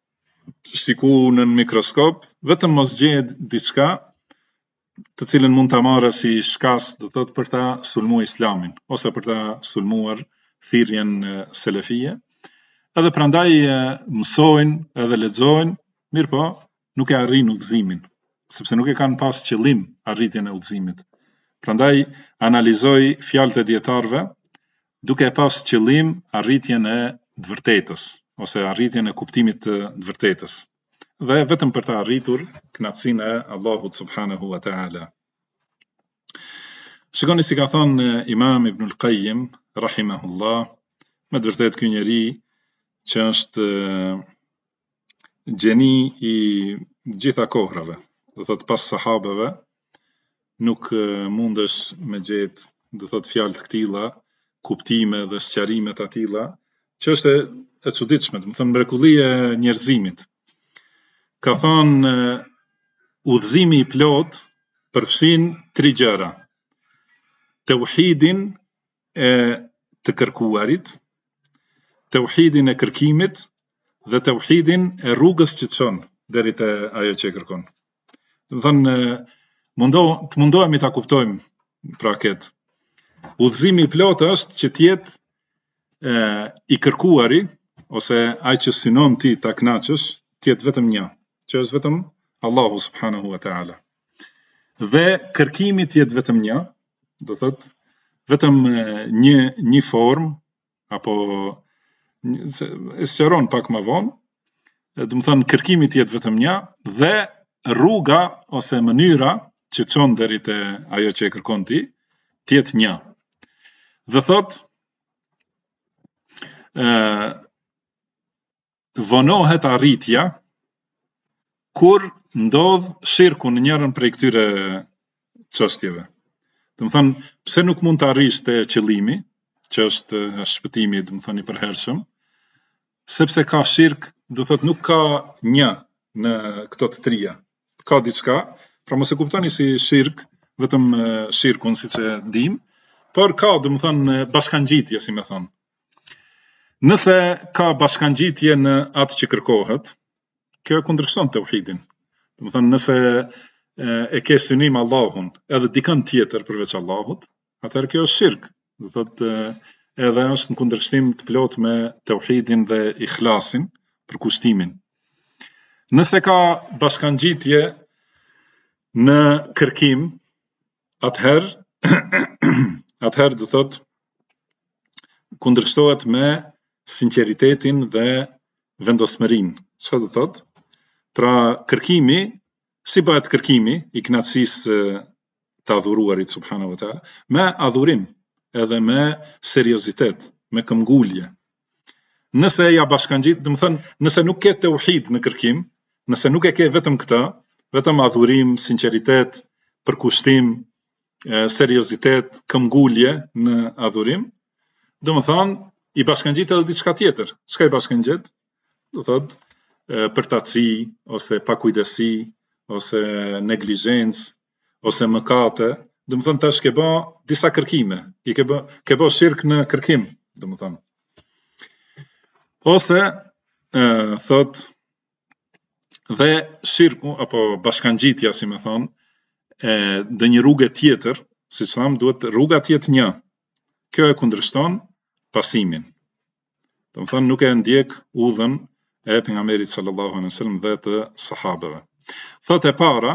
shiku në mikroskop, vetëm mos gjehet diçka të cilën mund ta marrë si shkas, do thot për ta sulmuar Islamin ose për ta sulmuar thirrjen selefie. Edhe prandaj mësojnë edhe lexojnë, mirë po, nuk e arrin udhëzimin, sepse nuk e kanë pas qëllim arritjen e udhëzimit. Prandaj analizoj fjalët e dietarëve duke pas qëllim arritjen e të vërtetës ose arritjen e kuptimit të vërtetës. Dhe vetëm për ta arritur kënaqësinë e Allahut subhanahu wa taala. Shikoni si ka thënë Imam Ibn al-Qayyim rahimahullah, me të vërtetë ky njeri që është gjeni i gjitha kohrave, do thot pas sahabeve, nuk mundesh me gjetë, do thot fjalë të këtilla, kuptime dhe sqarime të tilla, që është e çuditshme, do të thënë mrekulli e njerëzimit. Ka thënë udhëzimi i plot përfshin 3 gjëra: tauhidin e të kërkuarit, tauhidin e kërkimit dhe tauhidin e rrugës që çon deri te ajo që e kërkon. Do të thënë të mundohemi ta kuptojmë pra këtë. Udhëzimi i plot është që t'jetë i kërkuari ose ai që synon ti ta kënaqësh, t'jetë vetëm një, që është vetëm Allahu subhanahu wa taala. Dhe kërkimi t'jetë vetëm një, do thotë vetëm një formë apo e sqaron pak më vonë, do të thënë kërkimi t'jetë vetëm një dhe rruga ose mënyra që çon deri te ajo që e kërkon ti, t'jetë një. Dhe thot vonohet arritja kur ndodh shirku në njërin prej këtyre çështjeve. Do të thënë, pse nuk mund të arrish te qëllimi, që është shpëtimi, do të thënë i përhershëm, sepse ka shirk, do të thëtë nuk ka një në këto të trija. Ka diçka, pra mos e kuptoni si shirk, vetëm shirkun siç e dim, por ka, do të thënë bashkangjitje, si më thon. Nëse ka bashkangjitje në atë që kërkohet, kjo e kundërshton tauhidin. Do të thënë nëse e ke synim Allahun edhe dikën tjetër përveç Allahut, atëherë kjo është shirk. Do thotë edhe është në kundërshtim të plot me tauhidin dhe ikhlasin, përkushtimin. Nëse ka bashkangjitje në kërkim, atëherë do thotë kundërshtohet me sinqeritetin dhe vendosmërinë. Çfarë do thotë? Pra kërkimi, si bëhet kërkimi i kënaqësisë të adhuruarit subhanahu wa taala, me adhurim, edhe me seriozitet, me këmbgulje. Nëse ja bashkangjit, do të thënë, nëse nuk ke tauhid në kërkim, nëse nuk e ke vetëm këtë, vetëm adhurim, sinqeritet, përkushtim, seriozitet, këmbgulje në adhurim, do të thënë i bashkangjit edhe diçka tjetër. Çka i bashkangjit? Do thotë përtaci ose pakujdesi ose neglizhencë ose mëkate, do të thënë tash ke bë disa kërkime, ke bë shirk në kërkim, do të thënë. Ose thot dhe shirku apo bashkangjitja, si më thon, dhe një rrugë tjetër, siç tham, duhet rruga të jetë një. Kjo e kundërshton pasimin. Do të thënë nuk e ndjek udhën e pejgamberit sallallahu alaihi wasallam dhe të sahabeve. Thot e para,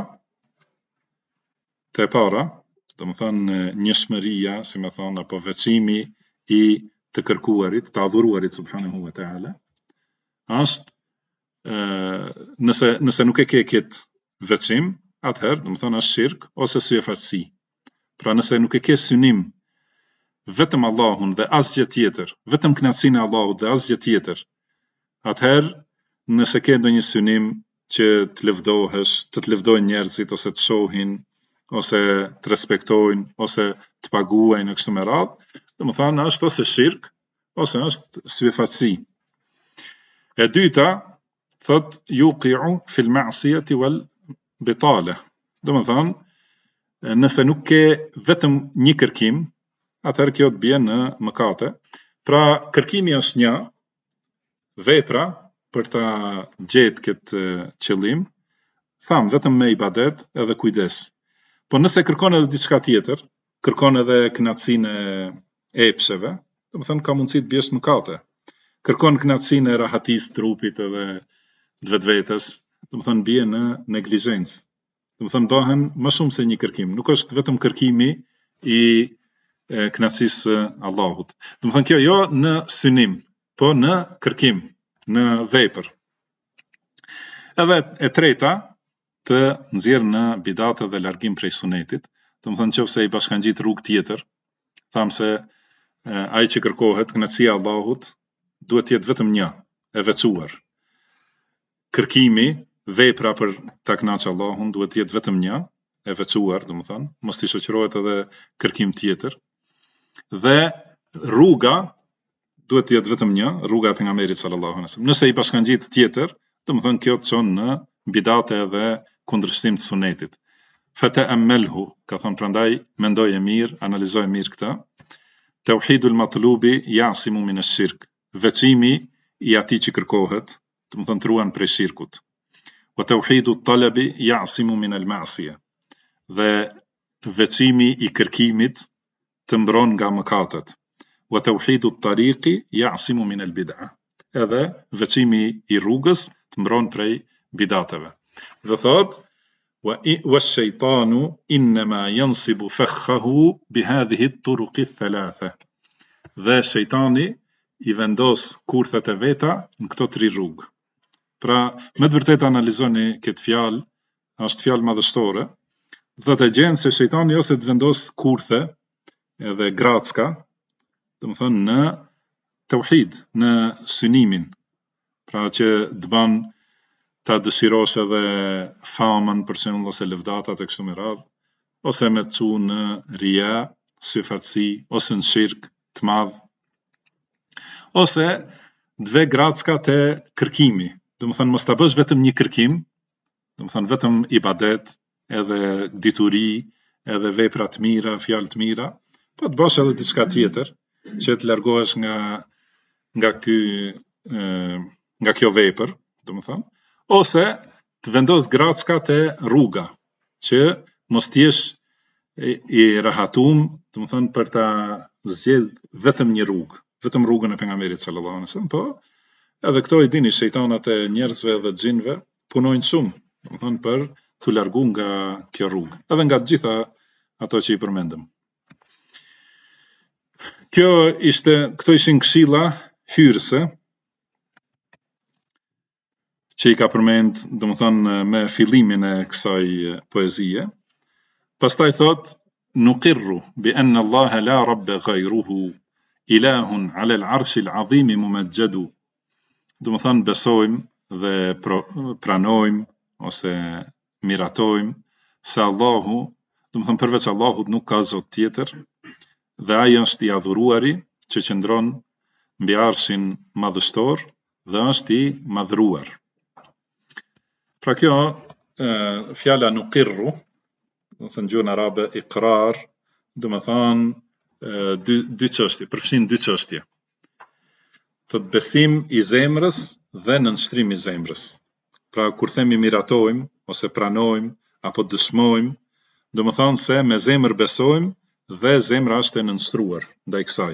do të thënë njëshmëria, si më thon, apo veçimi i të kërkuarit, të adhuruarit subhanahu wa taala, është nëse nuk e ke këtë veçim, atëherë, do të thënë është shirk ose syfaqësi. Pra nëse nuk e ke synim vetëm Allahun dhe asgjë tjetër, vetëm kënaqësinë e Allahut dhe asgjë tjetër, atëherë nëse ke ndonjë synim që të lëvdohesh, të lëvdojnë njerëzit ose të shohin, ose të respektojnë, ose të paguajnë në kështu me radhë, do të thënë është ose shirk, ose është syfaqësi. E dyta, thot yuqi'u fil ma'siyati wal bitala. Do të thënë, nëse nuk ke vetëm një kërkim, atëherë kjo të bie në mëkate. Pra kërkimi është një, vepra për ta gjetë këtë qëllim, tham vetëm me ibadet edhe kujdes. Po nëse kërkon edhe diçka tjetër, kërkon edhe kënaqësinë e epsheve, do të thënë ka mundësi të bjesh mëkate. Kërkon kënaqësinë e rahatisë trupit edhe të vetvetes, do të thënë bie në neglizhencë. Do të thënë bëhen më shumë se një kërkim. Nuk është vetëm kërkimi i kënaqësisë Allahut. Do të thënë kjo jo në synim, po në kërkim, në vepër. Edhe e treta, të nxjerr në bidate dhe largim prej sunetit. Do të thënë nëse i bashkangjit rrugë tjetër, tham se ai që kërkohet, kënaqësia e Allahut, duhet të jetë vetëm një, e veçuar. Kërkimi, vepra për ta kënaqur Allahun duhet të jetë vetëm një, e veçuar, do të thënë, mos t'i shoqërohet edhe kërkim tjetër. Dhe rruga duhet të jetë vetëm një, rruga e pejgamberit sallallahu alaihi wasallam. Nëse i bashkangjit tjetër, do të thënë kjo çon në bidate dhe kundërshtim të sunetit. Fata'ammalhu, ka thënë prandaj mendoje mirë, analizoje mirë këtë. Tauhidul matlubi ya'simu min ash-shirk. Veçimi i atij që kërkohet, do të thënë truan prej shirkut. Wa tauhidut talabi ya'simu min al-ma'siyah. Dhe veçimi i kërkimit të mbron nga mëkatet. Wa tauhidut tariqi ya'simu min al-bid'ah. Edhe veçimi i rrugës të mbron prej bidateve. Dhe thot, wa shejtanu innama yansibu fakhahu bihadhihi at-turuq ath-thalatha. Dhe shejtani i vendos kurthet e veta në këto tri rrugë. Pra, me të vërtetë analizoni këtë fjalë, është fjalë madhështore, dhe të gjenë se shejtani ose të vendos kurthe edhe gracka, do të thënë në tauhid, në synimin, pra që të ban ta dëshirosh edhe famën për shembull ose lëvdatat e kështu me radhë, ose me të çu në ria, syfatsi, ose në shirk të madh, ose dve gracka të kërkimi. Do të thënë mos ta bësh vetëm një kërkim, do të thënë vetëm ibadet, edhe dituri, edhe vepra të mira, fjalë të mira, po të bësh edhe diçka tjetër, që të largohesh nga kjo vepër, do të thënë, ose të vendos gracka të rruga, që mos t'jesh i rahatum, do të thënë për ta zgjedh vetëm një rrugë, vetëm rrugën e pejgamberit sallallahu alaihi wasallam, po edhe këto i dini shejtanat e njerëzve dhe xhinëve punojnë shumë, do të thënë për t'u largu nga kjo rrugë, edhe nga të gjitha ato që i përmendëm. Këto ishin këshilla hyrëse që i ka përmend, do të thënë me fillimin e kësaj poezie. Pastaj thot, nuqirru bi anna Allah la rabba ghayruhu ilahun ala al-arsh al-azim mumajjadu. Do të thënë besojmë dhe pranojmë ose miratojmë se Allahu, do të thënë përveç Allahut nuk ka zot tjetër, dhe ai është i adhuruari që qëndron mbi arshin madhështor dhe është i madhruar. Pra kjo fjala nuqirru, do të thënë gjuhën arabe iqrar, do të thënë dy çështje, përfshin dy çështje. Thot besim i zemrës dhe nënshtrim i zemrës. Pra kur themi miratojmë ose pranojmë apo dëshmojmë, do të thënë se me zemër besojmë dhe zemra është e nënshtruar ndaj kësaj.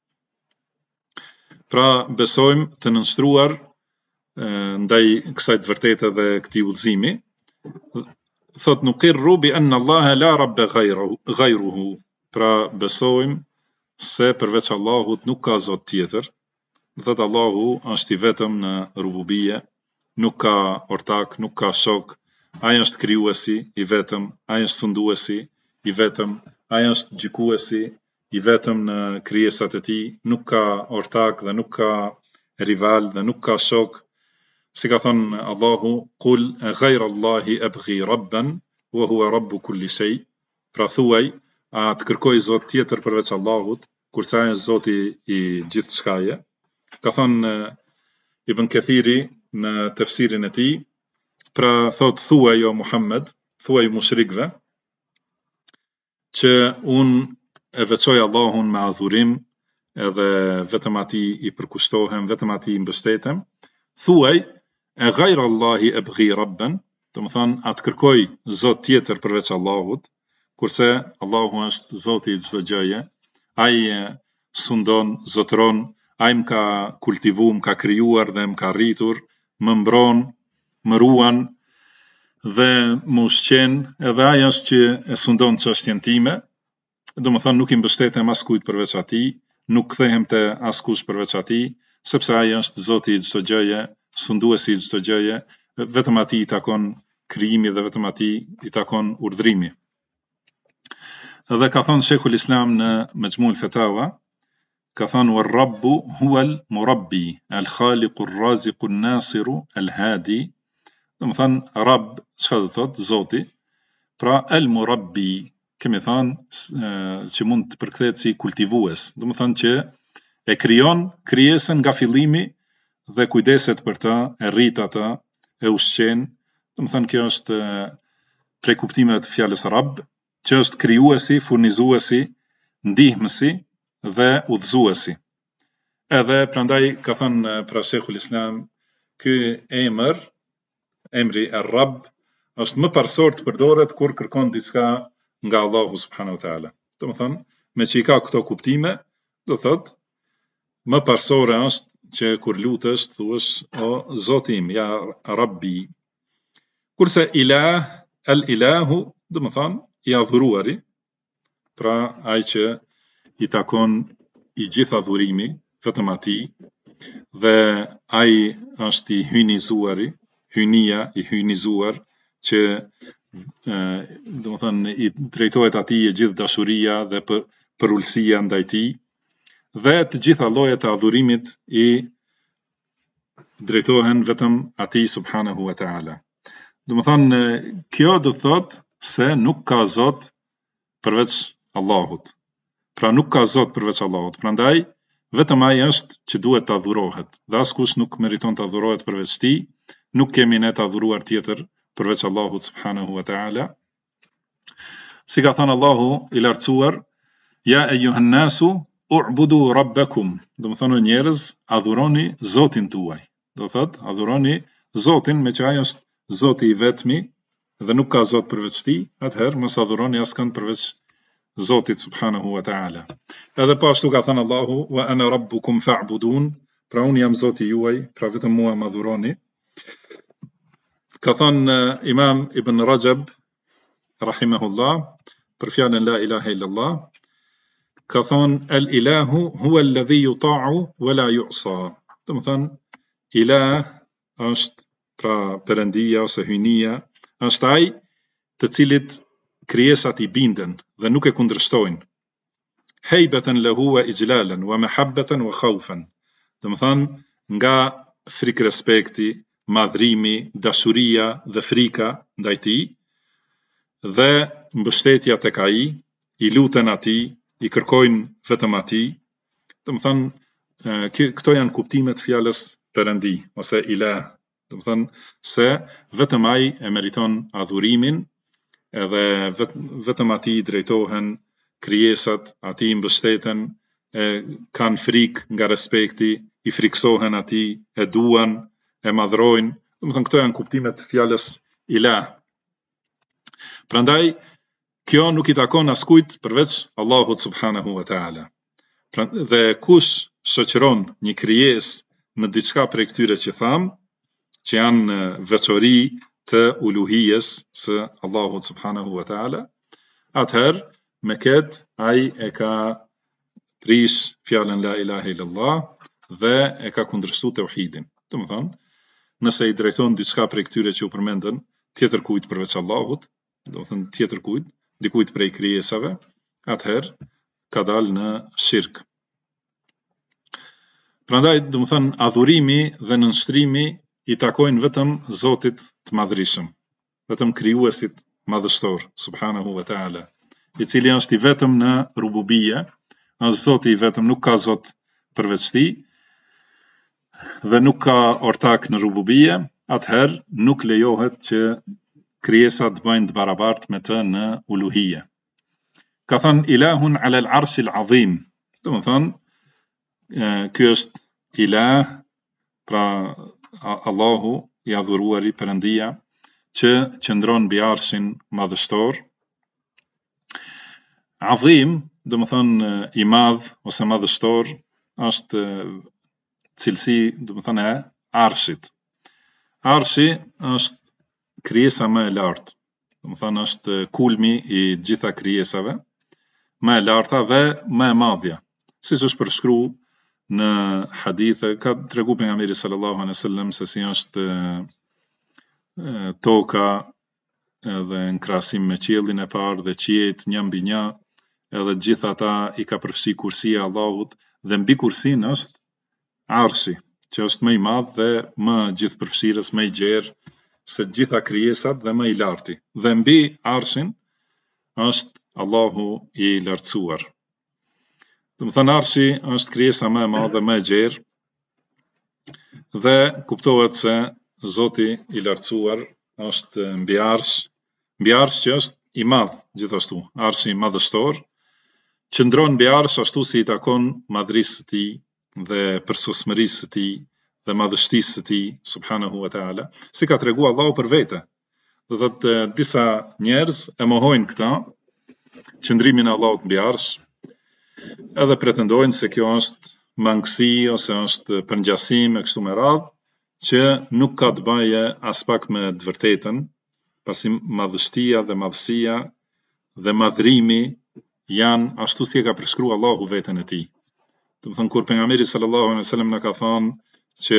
Pra besojmë të nënshtruar ndaj kësaj të vërtetë dhe këtij udhëzimi. Thot nuqirru bi anna Allah la rabba ghayruhu. Pra besojmë se përveç Allahut nuk ka zot tjetër. Thot Allahu është i vetëm në rububie, nuk ka ortak, nuk ka shok. Ai është krijuesi i vetëm, ai është sunduesi i vetëm, ai është gjykuesi i vetëm në krijesat e tij, nuk ka ortak dhe nuk ka rival dhe nuk ka shok. Si ka thënë Allahu, qul ghayra Allahi abghi rabban wa huwa rabbu kulli shay. Pra thuaj, a të kërkoj zot tjetër përveç Allahut, kurse ai është zoti i gjithçkaje. Ka thënë Ibn Kathiri në tefsirin e tij, pra thot thuaj o Muhammed, thuaj mushrikëve, që unë e veçoj Allahun me adhurim, edhe vetëm atij i përkushtohem, vetëm atij i mbështetem, thuaj e ghayra Allahi abghi rabban, do të thonë atë kërkoj zot tjetër përveç Allahut, kurse Allahu është zoti i çdo gjëje, ai sundon, zotëron, ai më ka kultivu, më ka krijuar dhe më ka rritur, më mbron, më ruan dhe më ushqen, edhe ai është që e sundon çështjen time. Do më thonë nuk i mbështetem askujt përveç atij, nuk kthehem te askush përveç atij, sepse ai është zoti i çdo gjëje, sunduesi i çdo gjëje, vetëm atij i takon krijimi dhe vetëm atij i takon urdhrimi. Dhe ka thënë Sheikhul Islam në Majmu'ul Fatawa, ka thënë war-rabbu huwal murabbi, al-khaliqu ar-raziqu an-nasiru al-hadi. Do më thënë Rab, çfarë do thotë? Zoti. Pra al-murabbi, kemi thënë që mund të përkthehet si kultivues. Do më thënë që e krijon krijesën nga fillimi dhe kujdeset për ta, e rrit ata, e ushqen. Do më thënë kjo është prej kuptimeve të fjalës Rab, që është krijuesi, furnizuesi, ndihmësi dhe udhëzuesi. Edhe prandaj ka thënë pra Sheikhul Islam, ky emri Ar-Rab është më parsor të përdoret kur kërkon diçka nga Allahu subhanahu wa taala. Do të thonë, me që i ka këto kuptime, do thotë më parsore është që kur lutesh thuash o Zoti im, ja Rabbi. Kurse ilah, al-ilahu, do të thonë i adhuruari, pra ai që i takon i gjithë adhurimi, vetëm atij, dhe ai është i hyjnizuari, hyjnia i hyjnizuar, që do të thonë i drejtohet atij e gjithë dashuria dhe përullësia ndaj tij, dhe të gjitha llojet e adhurimit i drejtohen vetëm atij subhanahu wa taala. Do të thonë kjo do thotë se nuk ka zot përveç Allahut. Pra nuk ka zot përveç Allahut. Prandaj vetëm ai është që duhet të adhurohet, dhe askush nuk meriton të adhurohet përveç tij. Nuk kemi ne të adhuruar tjetër përveç Allahut subhanahu wa taala. Si ka thënë Allahu i lartësuar, ja eyyuhan nasu u'budu rabbakum. Do të thonë njerëz, adhuroni Zotin tuaj. Do thotë adhuroni Zotin, me që ai është Zoti i vetmi dhe nuk ka zot përveç tij, atëherë mos adhuroni askën përveç Zotit subhanahu wa taala. Edhe po ashtu ka thënë Allahu, wa ana rabbukum fa'budun, pra unë jam Zoti juaj, pra vetëm mua më adhuroni. Ka thënë Imam Ibn Rajab rahimahullah për fjalën la ilaha illallah, ka thënë al-ilahu huwa alladhi yuta'u wa la yu'sa. Do të thonë ilah është pra perëndia ose hyjnia, është ai të cilit krijesat i binden dhe nuk e kundërshtojnë. Heybatan lahu wa ijlalan wa mahabbatan wa khawfan. Do të thonë nga frikë respekti, madhrimi, dashuria dhe frika ndaj tij, dhe mbështetja tek ai, i luten atij, i kërkojnë vetëm atij. Do të thonë këto janë kuptimet fjalës perëndi ose ilah. Do të thonë se vetëm ai e meriton adhurimin, edhe vetëm atij drejtohen krijesat, atij mbështeten, kanë frikë nga respekti, i friksohen atij, e duan, e madhrojnë. Do të thonë këto janë kuptimet të fjalës ilah. Prandaj kjo nuk i takon askujt përveç Allahut subhanahu wa taala. Dhe kush shoqëron një krijesë në diçka prej këtyre që tham, që janë veçori të uluhijes së Allahut subhanahu wa taala, atëherë me këtë ai e ka prish fjalën la ilaha illallah dhe e ka kundërshtuar tauhidin. Do të thonë, nëse i drejton diçka prej këtyre që u përmendën tjetër kujt përveç Allahut, do të thonë tjetër kujt, dikujt prej krijesave, atëherë ka dalë në shirk. Prandaj, do të thonë, adhurimi dhe nënshtrimi i takojnë vetëm Zotit të madhrishëm, vetëm krijuesit madhështor, subhanahu wa taala, i cili është i vetëm në rububie, është Zoti i vetëm, nuk ka zot përveç tij, dhe nuk ka ortak në rububie, atëherë nuk lejohet që krijesat të bëjnë të barabartë me të në uluhie. Ka thënë ilahun ala al-arshil azim. Do të thonë ky është ilah, pra Allahu i adhuruari Perëndia që qëndron mbi arshin madhështor. Adhim, do më thonë i madh ose madhështor, është cilësi, do më thonë, e arshit. Arshi është krijesa më e lartë, do më thonë është kulmi i gjitha krijesave, më e larta dhe më e madhja. Siç është përshkruar në hadithe, ka tregu pejgamberi sallallahu alaihi wasallam se si është toka edhe në krahasim me qiellin e parë dhe qiejt një mbi një, edhe gjithë ata i ka përfshi kursia e Allahut dhe mbi kursin është arshi, që është më i madh dhe më gjithëpërfshirës, më i gjerë se gjitha krijesat dhe më i larti. Dhe mbi arshin është Allahu i lartësuar. Do të thënë arshi është krijesa më e madhe, më e gjerë dhe kuptohet se Zoti i lartësuar është mbi arsh që është i madh gjithashtu, arshi madhështor, qëndron mbi arsh ashtu si i takon madhrisë së tij dhe përsosmërisë së tij dhe madhështisë së tij subhanahu wa taala, si ka treguar Allahu për vete. Do thotë disa njerëz e mohojnë këtë qëndrimin e Allahut mbi arsh, edhe pretendojnë se kjo është mangësi ose është përngjasim e kështu me radhë, që nuk ka të baje as pak me të vërtetën, pasi madhështia dhe madhësia dhe madhrimi janë ashtu si e ka përshkruar Allahu veten e tij. Do të thënë kur pejgamberi sallallahu alaihi wasallam na ka thënë që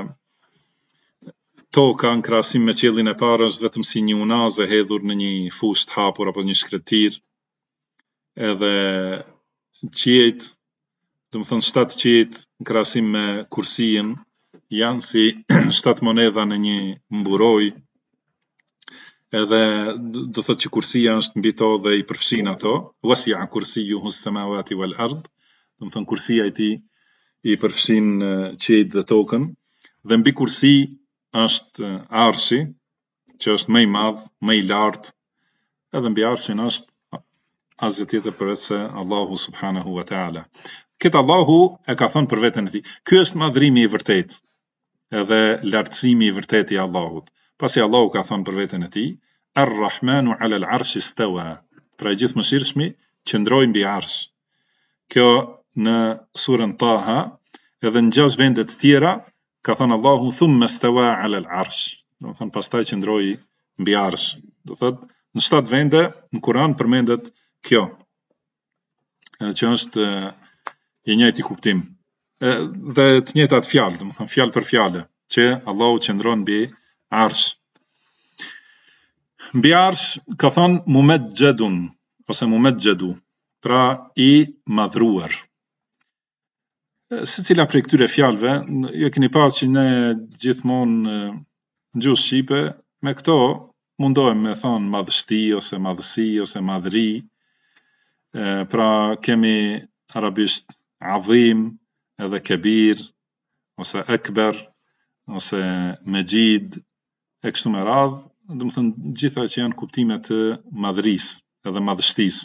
toka në krahasim me qiellin e parë është vetëm si një unazë e hedhur në një fushë të hapur apo një shkretir, edhe qiejt, do të thënë 7 qiejt në krahasim me kursiyin janë si 7 monedha në një mburoj, edhe do thotë që kursia është mbi to dhe i përfshin ato, wasi'a kursiyuhu as-samawati wal ard, do të thënë kursia e tij i përfshin qiejt dhe tokën, dhe mbi kursi është arshi, që është më i madh, më i lartë, edhe mbi arshin është asgjë tjetër përveç se Allahu subhanahu wa taala. Këtë Allahu e ka thënë për veten e tij. Ky është madhrimi i vërtet, edhe lartësimi i vërtet i Allahut. Pasi Allahu ka thënë për veten e tij, Ar-Rahmanu 'ala al-'arshi istawa, pra i gjithëmëshirshmi qëndroi mbi arsh. Kjo në surën Taha, edhe në 6 vende të tjera ka thënë Allahu thumma istawa 'ala al-'arsh, do të thënë pastaj qëndroi mbi arsh. Do thotë në 7 vende në Kur'an përmendet kjo, që është i njëjti kuptim dhe të njëjtat fjalë, do të thënë fjalë për fjalë, që Allahu qëndron mbi arsh. Mbi arsh ka thënë mumajjadun ose mumajjadu, pra i madhruar. Secila prej këtyre fjalëve, ju keni pasur që ne gjithmonë në gjuhë shqipe me këto mundohem me thonë madhështi ose madhësi ose madhri, pra kemi arabisht adhim edhe kebir ose ekber ose mejid e kështu me radhë, do të thënë gjitha që janë kuptime të madhërisë edhe madhështisë.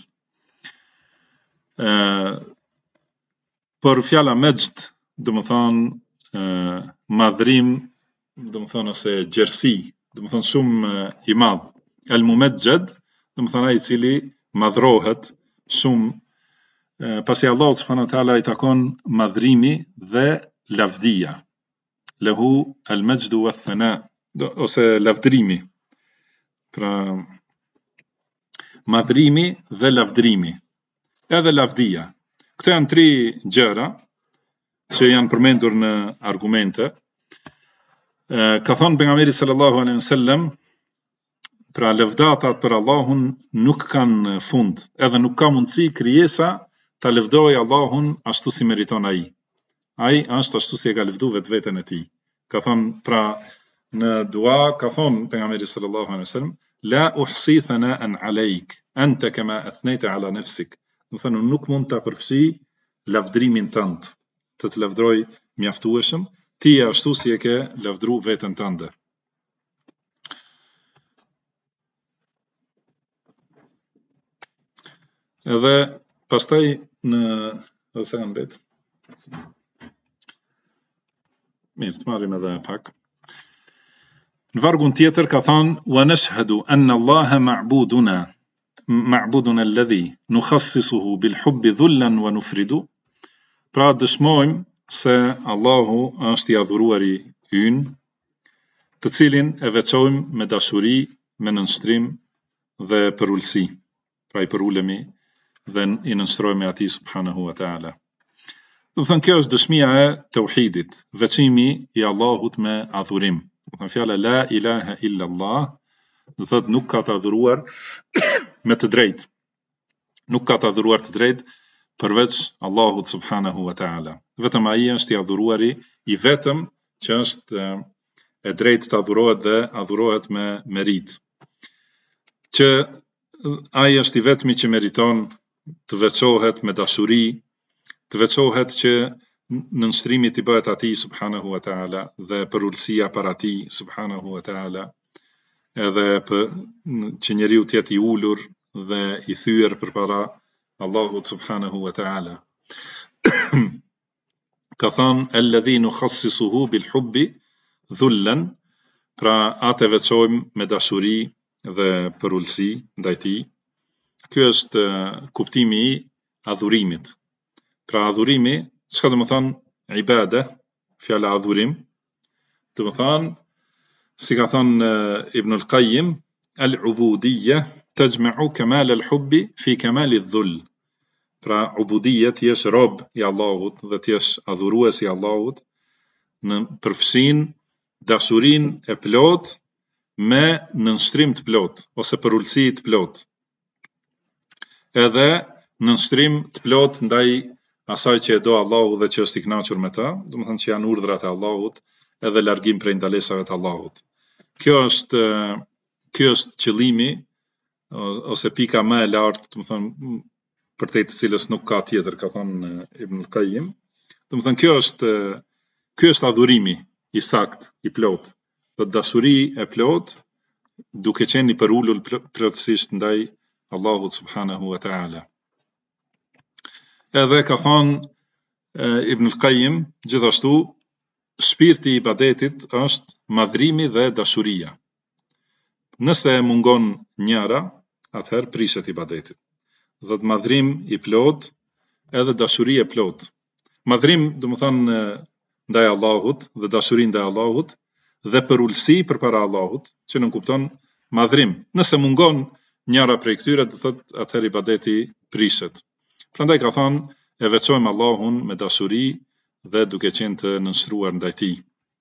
Por fjala mejd, do të thonë madhrim, do të thonë ose gjerësi, do të thonë shumë i madh. El mumajjad, do të thonë ai i cili madhrohet shumë, pasi Allahu subhanahu wa taala i takon madhrimi dhe lavdia. Lehu el majdu wa thana, ose lavdrimi. Pra madhrimi dhe lavdrimi, edhe lavdia. Këto janë 3 gjëra që janë përmendur në argumente. Ka thënë pejgamberi sallallahu alaihi wasallam, pra lëvdatat për Allahun nuk kanë fund, edhe nuk ka mundësi krijesa ta lëvdojë Allahun ashtu si meriton ai. Ai është ashtu si e ka lëvdu vetveten e tij. Ka thënë pra në dua, ka thënë pejgamberi sallallahu alaihi wasallam, la uhsi thana'an alayk, anta kama athnayta ala nafsik. Do thënë nuk mund ta përfshi lavdrimin tënd, të lavdroj mjaftueshëm, ti je ashtu si e ke lavdru veten tënde. Edhe pastaj në do të them bet. Mirë, të marrim edhe pak. Në vargun tjetër ka thënë: "Wa nashhadu anna Allaha ma'buduna alladhi nukhassisuhu bil hubbi dhullan wa nufridu." Pra dëshmojmë se Allahu është i adhuruari ynë, të cilin e veçojmë me dashuri, me nënshtrim dhe për ulësi. Pra i përulemi dhe i nënshtrojmë atij subhanahu wa ta'ala. Do të thënë kjo është dëshmia e tauhidit, veçimi i Allahut me adhurim. Do të thënë fjala la ilaha illa Allah, do të thotë nuk ka të adhuruar me të drejtë. Nuk ka të adhuruar të drejtë përveç Allahut subhanahu wa ta'ala. Vetëm ai është i adhuruari i vetëm që është e drejtë të adhurohet dhe adhurohet me merit. Që ai është i vetmi që meriton të veçohet me dashuri, të veçohet që nënshtrimi t'i bëhet atij subhanahu wa ta'ala dhe për ulësia për atij subhanahu wa ta'ala, edhe që njeriu të jetë i ulur dhe i thyer përpara Allahut subhanahu wa ta'ala. Ka thënë: "Alladhi nukhassisuhu bil hubbi dhullan", pra atë veçojmë me dashuri dhe për ulësi ndaj tij. Ky është kuptimi i adhurimit. Pra adhurimi, çka do të thonë ibade, fjala adhurim, do të thonë, si ka thënë Ibn al-Qayyim, al-ubudiyya tajma'u kamal al-hubbi fi kamal adh-dhull. Pra ubudiyya të jesh rob i Allahut dhe të jesh adhurues i Allahut, në përfshin dashurinë e plot me nënshtrim të plot ose për ulësi të plot. Edhe nënshtrim të plot ndaj asaj që e do Allahu dhe që është i kënaqur me ta, do të thënë që janë urdhrat e Allahut edhe largim prej ndalesave të Allahut. Kjo është qëllimi ose pika më e lartë, do të thënë për te të cilës nuk ka tjetër, ka thënë Ibn al-Qayyim. Do të thënë ky është adhurimi i sakt, i plot, dhe dashuri e plot, duke qenë i përulur plotësisht ndaj Allahut subhanahu wa ta'ala. Edhe ka thënë Ibn al-Qayyim, gjithashtu, shpirti i ibadetit është madhrimi dhe dashuria. Nëse mungon njëra, atëherë prishet ibadetit. Dhe të madhrim i plot edhe dashuri e plot. Madhrim, do të thënë ndaj Allahut dhe dashuri ndaj Allahut dhe për ulësi përpara Allahut, që nuk kupton madhrim. Nëse mungon njëra prej këtyre, do thotë atëherë ibadeti prishet. Prandaj ka thënë e veçojmë Allahun me dashuri dhe duke qenë të nënshtruar ndaj tij.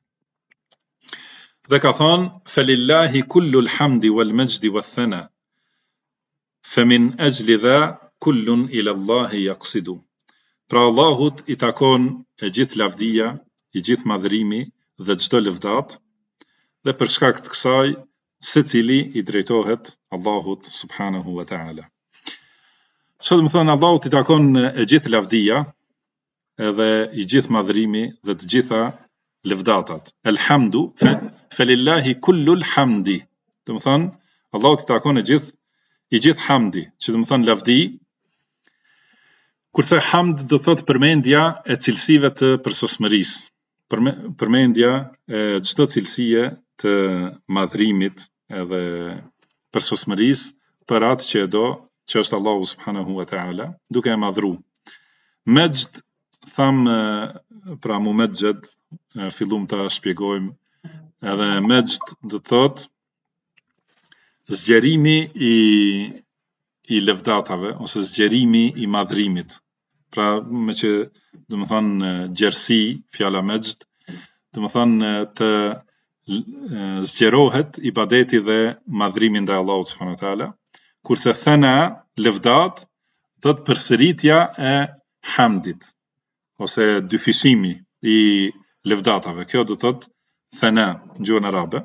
Dhe ka thënë: "Falillahi kullu al-hamdi wal majdi wath thana, fa min ajli dha kullun ila Allahi yaqsidu." Pra Allahut i takon e gjithë lavdia, i gjithë madhrimi dhe çdo lëvdat, dhe për shkak të kësaj secili i drejtohet Allahut subhanahu wa ta'ala. Çfarë do të thonë Allahut i takon e gjithë lavdia, edhe i gjithë madhrimi dhe të gjitha lëvdatat. Elhamdu, falillahi kullu l-hamdi. Do të thonë Allahut i takon i gjithë hamdi, që do të thonë lavdi. Kurse hamd do të thotë përmendja e cilësive të përsosmërisë, përmendja e çdo cilësie të madhrimit edhe përsosmërisë për atë që e do, që është Allahu subhanahu wa ta'ala, duke e madhru. Majd, thamë, pra mumejjed, fillum të shpjegojmë, edhe majd do të thotë zgjerimi i lëvdatave, ose zgjerimi i madhrimit. Pra me që, do më thonë, gjersi, fjala majd, do më thonë të zgjerohet ibadeti dhe madhrimi ndaj Allahut subhanahu wa ta'ala, kurse thana, lëvdat, do të përsëritja e hamdit, ose dyfishimi i lëvdatave. Kjo do të thotë thana, në gjuhën arabe.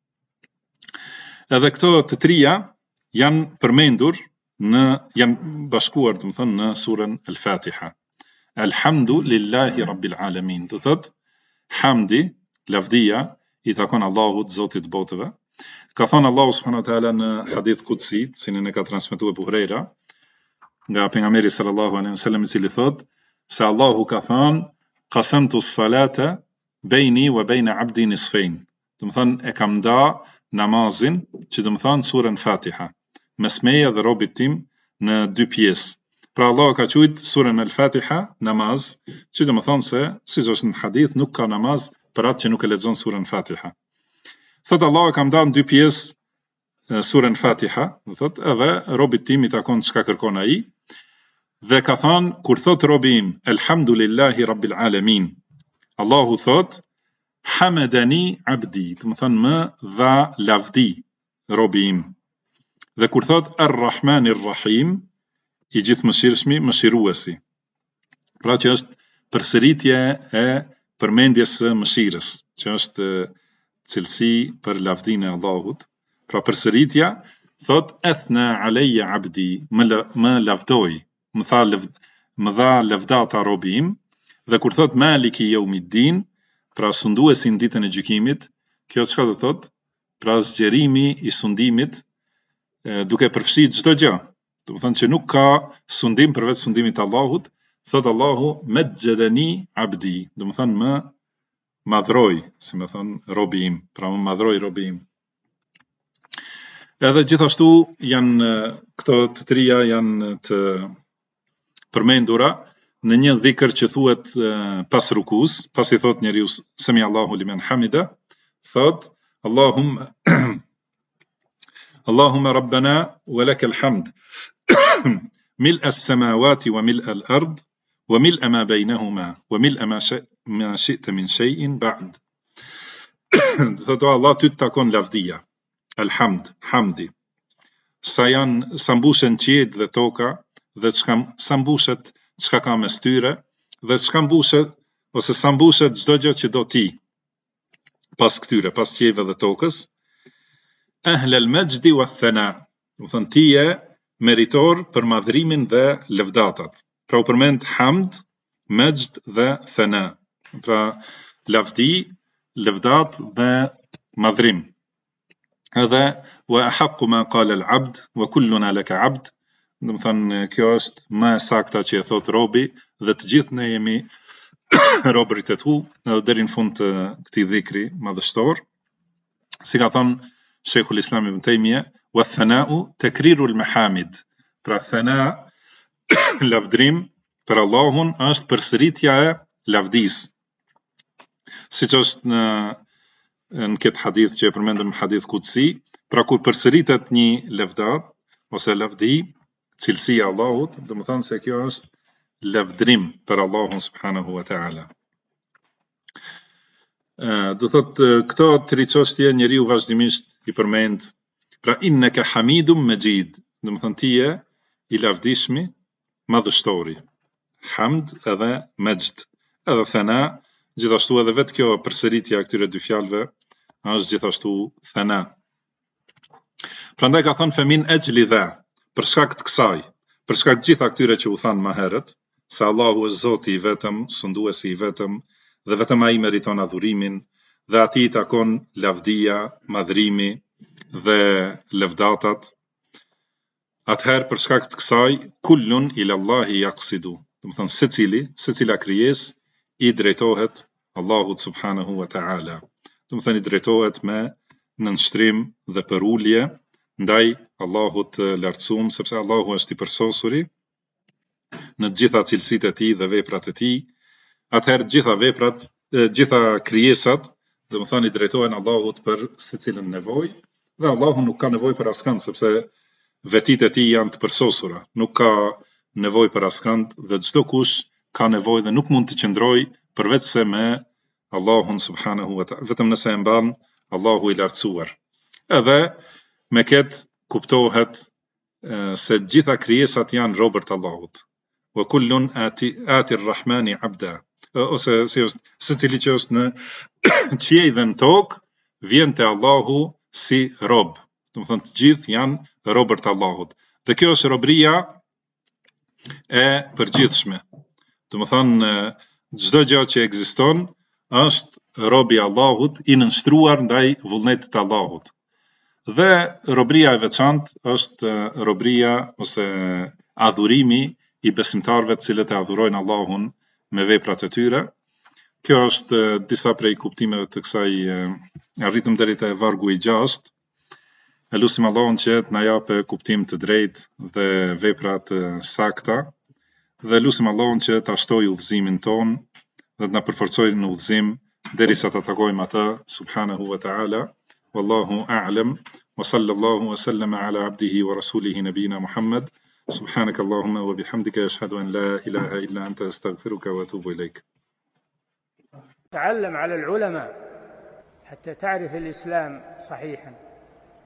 Edhe këto të trija janë përmendur janë bashkuar, do të thonë, në surën Al-Fatiha. Alhamdu lillahi rabbil alamin. Do thotë hamdi, lavdia i takon Allahut, Zotit botëve. Ka thënë Allahu subhanahu wa taala në hadith qudsi, cilin e ka transmetuar Abu Huraira nga pejgamberi sallallahu alaihi wasallam, i cili thotë se Allahu ka thënë qasamtu s-salata baini wa baina 'abdi nisfain. do të thënë e kam nda namazin, që do të thënë surën Fatiha, mes meje dhe robit tim në dy pjesë. Pra Allah ka quajtur surën Al-Fatiha namaz, që do të thënë se, siç është në hadith, nuk ka namaz për atë që nuk e lexon surën Fatiha. Thot Allah e kam nda në dy pjesë surën Fatiha, do thot edhe robit tim i takon çka kërkon ai. Dhe ka thënë kur thot robi im Elhamdulillahi Rabbil Alamin, Allahu thot Hamadani abdi, do të thënë më dha lavdi robi im. Dhe kur thot Ar-Rahmanir Rahim, i gjithë mëshirshmi, mëshiruesi. Pra që është përsëritje e përmendjes së mëshirës, që është cilësi për lavdinë e Allahut. Pra përsëritja thot Athna alayya abdi, më lavdoi, më dha lavdata robi im. Dhe kur thot Maliki Yawmiddin, pra sunduesi në ditën e gjykimit, kjo çka do thot? Pra zgjerimi i sundimit, duke përfshirë çdo gjë. Do të thënë që nuk ka sundim përveç sundimit të Allahut. Thot Allahu Majjadani abdi, do të thënë më madhroi, si më thon robi im, pra më madhroi robi im. Edhe gjithashtu janë këto të trija janë të përmendura në një dhikr që thuhet pas rukus, pasi thot njeriu Sami Allahu liman hamida, thot Allahumma rabbana wa lakal hamd mil'a as-samawati wa mil'a al-ard wa mil'a ma baynahuma wa mil'a ma shi'ta min shay'in ba'd. Thot Allah ty të takon lavdia, alhamd, hamdi, sa mbushen qiejt dhe toka, dhe sa mbushet çka ka mes tyre, dhe çka mbushet ose sa mbushet çdo gjë që do ti pas këtyre, pas qiejve dhe tokës. Ahl al-majdi wa thana, do thënë ti je meritor për madhrimin dhe lëvdatat. Pra u përmend hamd, majd dhe thana. Pra lavdi, lëvdat dhe madhrim. Edhe wa ahaqqu ma qala al-abd wa kulluna laka abd. Do të thënë kjo është më e sakta që e thot robi, dhe të gjithë ne jemi robërit e tu, edhe deri në fund të këtij dhikri madhështor. Si ka thënë Sheikhul Islam Ibn Taymiyah, wa thana'u takriru al-mahamid. Pra thana, lavdrim për Allahun është përsëritja e lavdis. Siç është në këtë hadith që e përmendëm në hadith kutsi, pra kur përsëritet një lavdat ose lavdi, cilësia e Allahut, do të thonë se kjo është lavdrim për Allahun subhanahu wa ta'ala. Do thot këto tri çështje njeriu vazhdimisht i përmend. Pra innaka hamidum majid, do të thonë ti je i lavdishmi, madhështori. Hamd edhe majd, edhe thana, gjithashtu edhe vetë kjo përsëritja e këtyre dy fjalëve është gjithashtu thana. Prandaj ka thënë femin ajli dha, për shkak të kësaj, për shkak të gjitha këtyre që u thanë më herët, se Allahu është Zoti i vetëm, sunduesi i vetëm, dhe vetëm ai meriton adhurimin, dhe atij i takon lavdia, madhrimi dhe lëvdatat. Atëherë për shkak të kësaj, kullun ila Allahi yaqsidu, do të thënë secila krijesë i drejtohet Allahut subhanahu wa ta'ala. Do të thënë i drejtohet me nënshtrim dhe për ulje ndaj Allahut lartësuar, sepse Allahu është i përsosuri në të gjitha cilësitë e tij dhe veprat e tij. Atëherë gjitha krijesat, do të thënë i drejtohen Allahut për secilën nevojë, dhe Allahu nuk ka nevojë për askënd, sepse vetitë e tij janë të përsosura, nuk ka nevojë për askënd, dhe çdo kush ka nevojë dhe nuk mund të qëndrojë përveç se me Allahun subhanahu wa ta'ala, vetëm nëse e mban Allahu i lartësuar. Edhe me këtë kuptohet se gjitha krijesat janë robërt të Allahut. Wa kullun ati ar-Rahmani abda, ose secili që është në qiej dhe në tokë vjen te Allahu si rob. Do të thënë të gjithë janë robërt të Allahut. Dhe kjo është robëria e përgjithshme. Do të thënë çdo gjë që ekziston është robi i Allahut i nënshtruar ndaj vullnetit të Allahut. Dhe robëria e veçantë është robëria ose adhurimi i besimtarëve të cilët e adhurojnë Allahun me veprat e tyre. Kjo është disa prej kuptimeve të kësaj, arritëm deri te vargu I 6. E lutim Allahun që të na japë kuptim të drejtë dhe vepra të sakta, dhe lutim Allahun që ta shtojë udhëzimin ton dhe të na përforcojë në udhëzim derisa ta takojmë atë subhanahu wa ta'ala. Wallahu a'lam wa sallallahu wa sallama ala abdihi wa rasulihi nabina Muhammad. Subhanaka Allahumma wa bihamdika ashhadu an la ilaha illa anta astaghfiruka wa atubu ilayk. تعلم على العلماء حتى تعرف الإسلام صحيحا.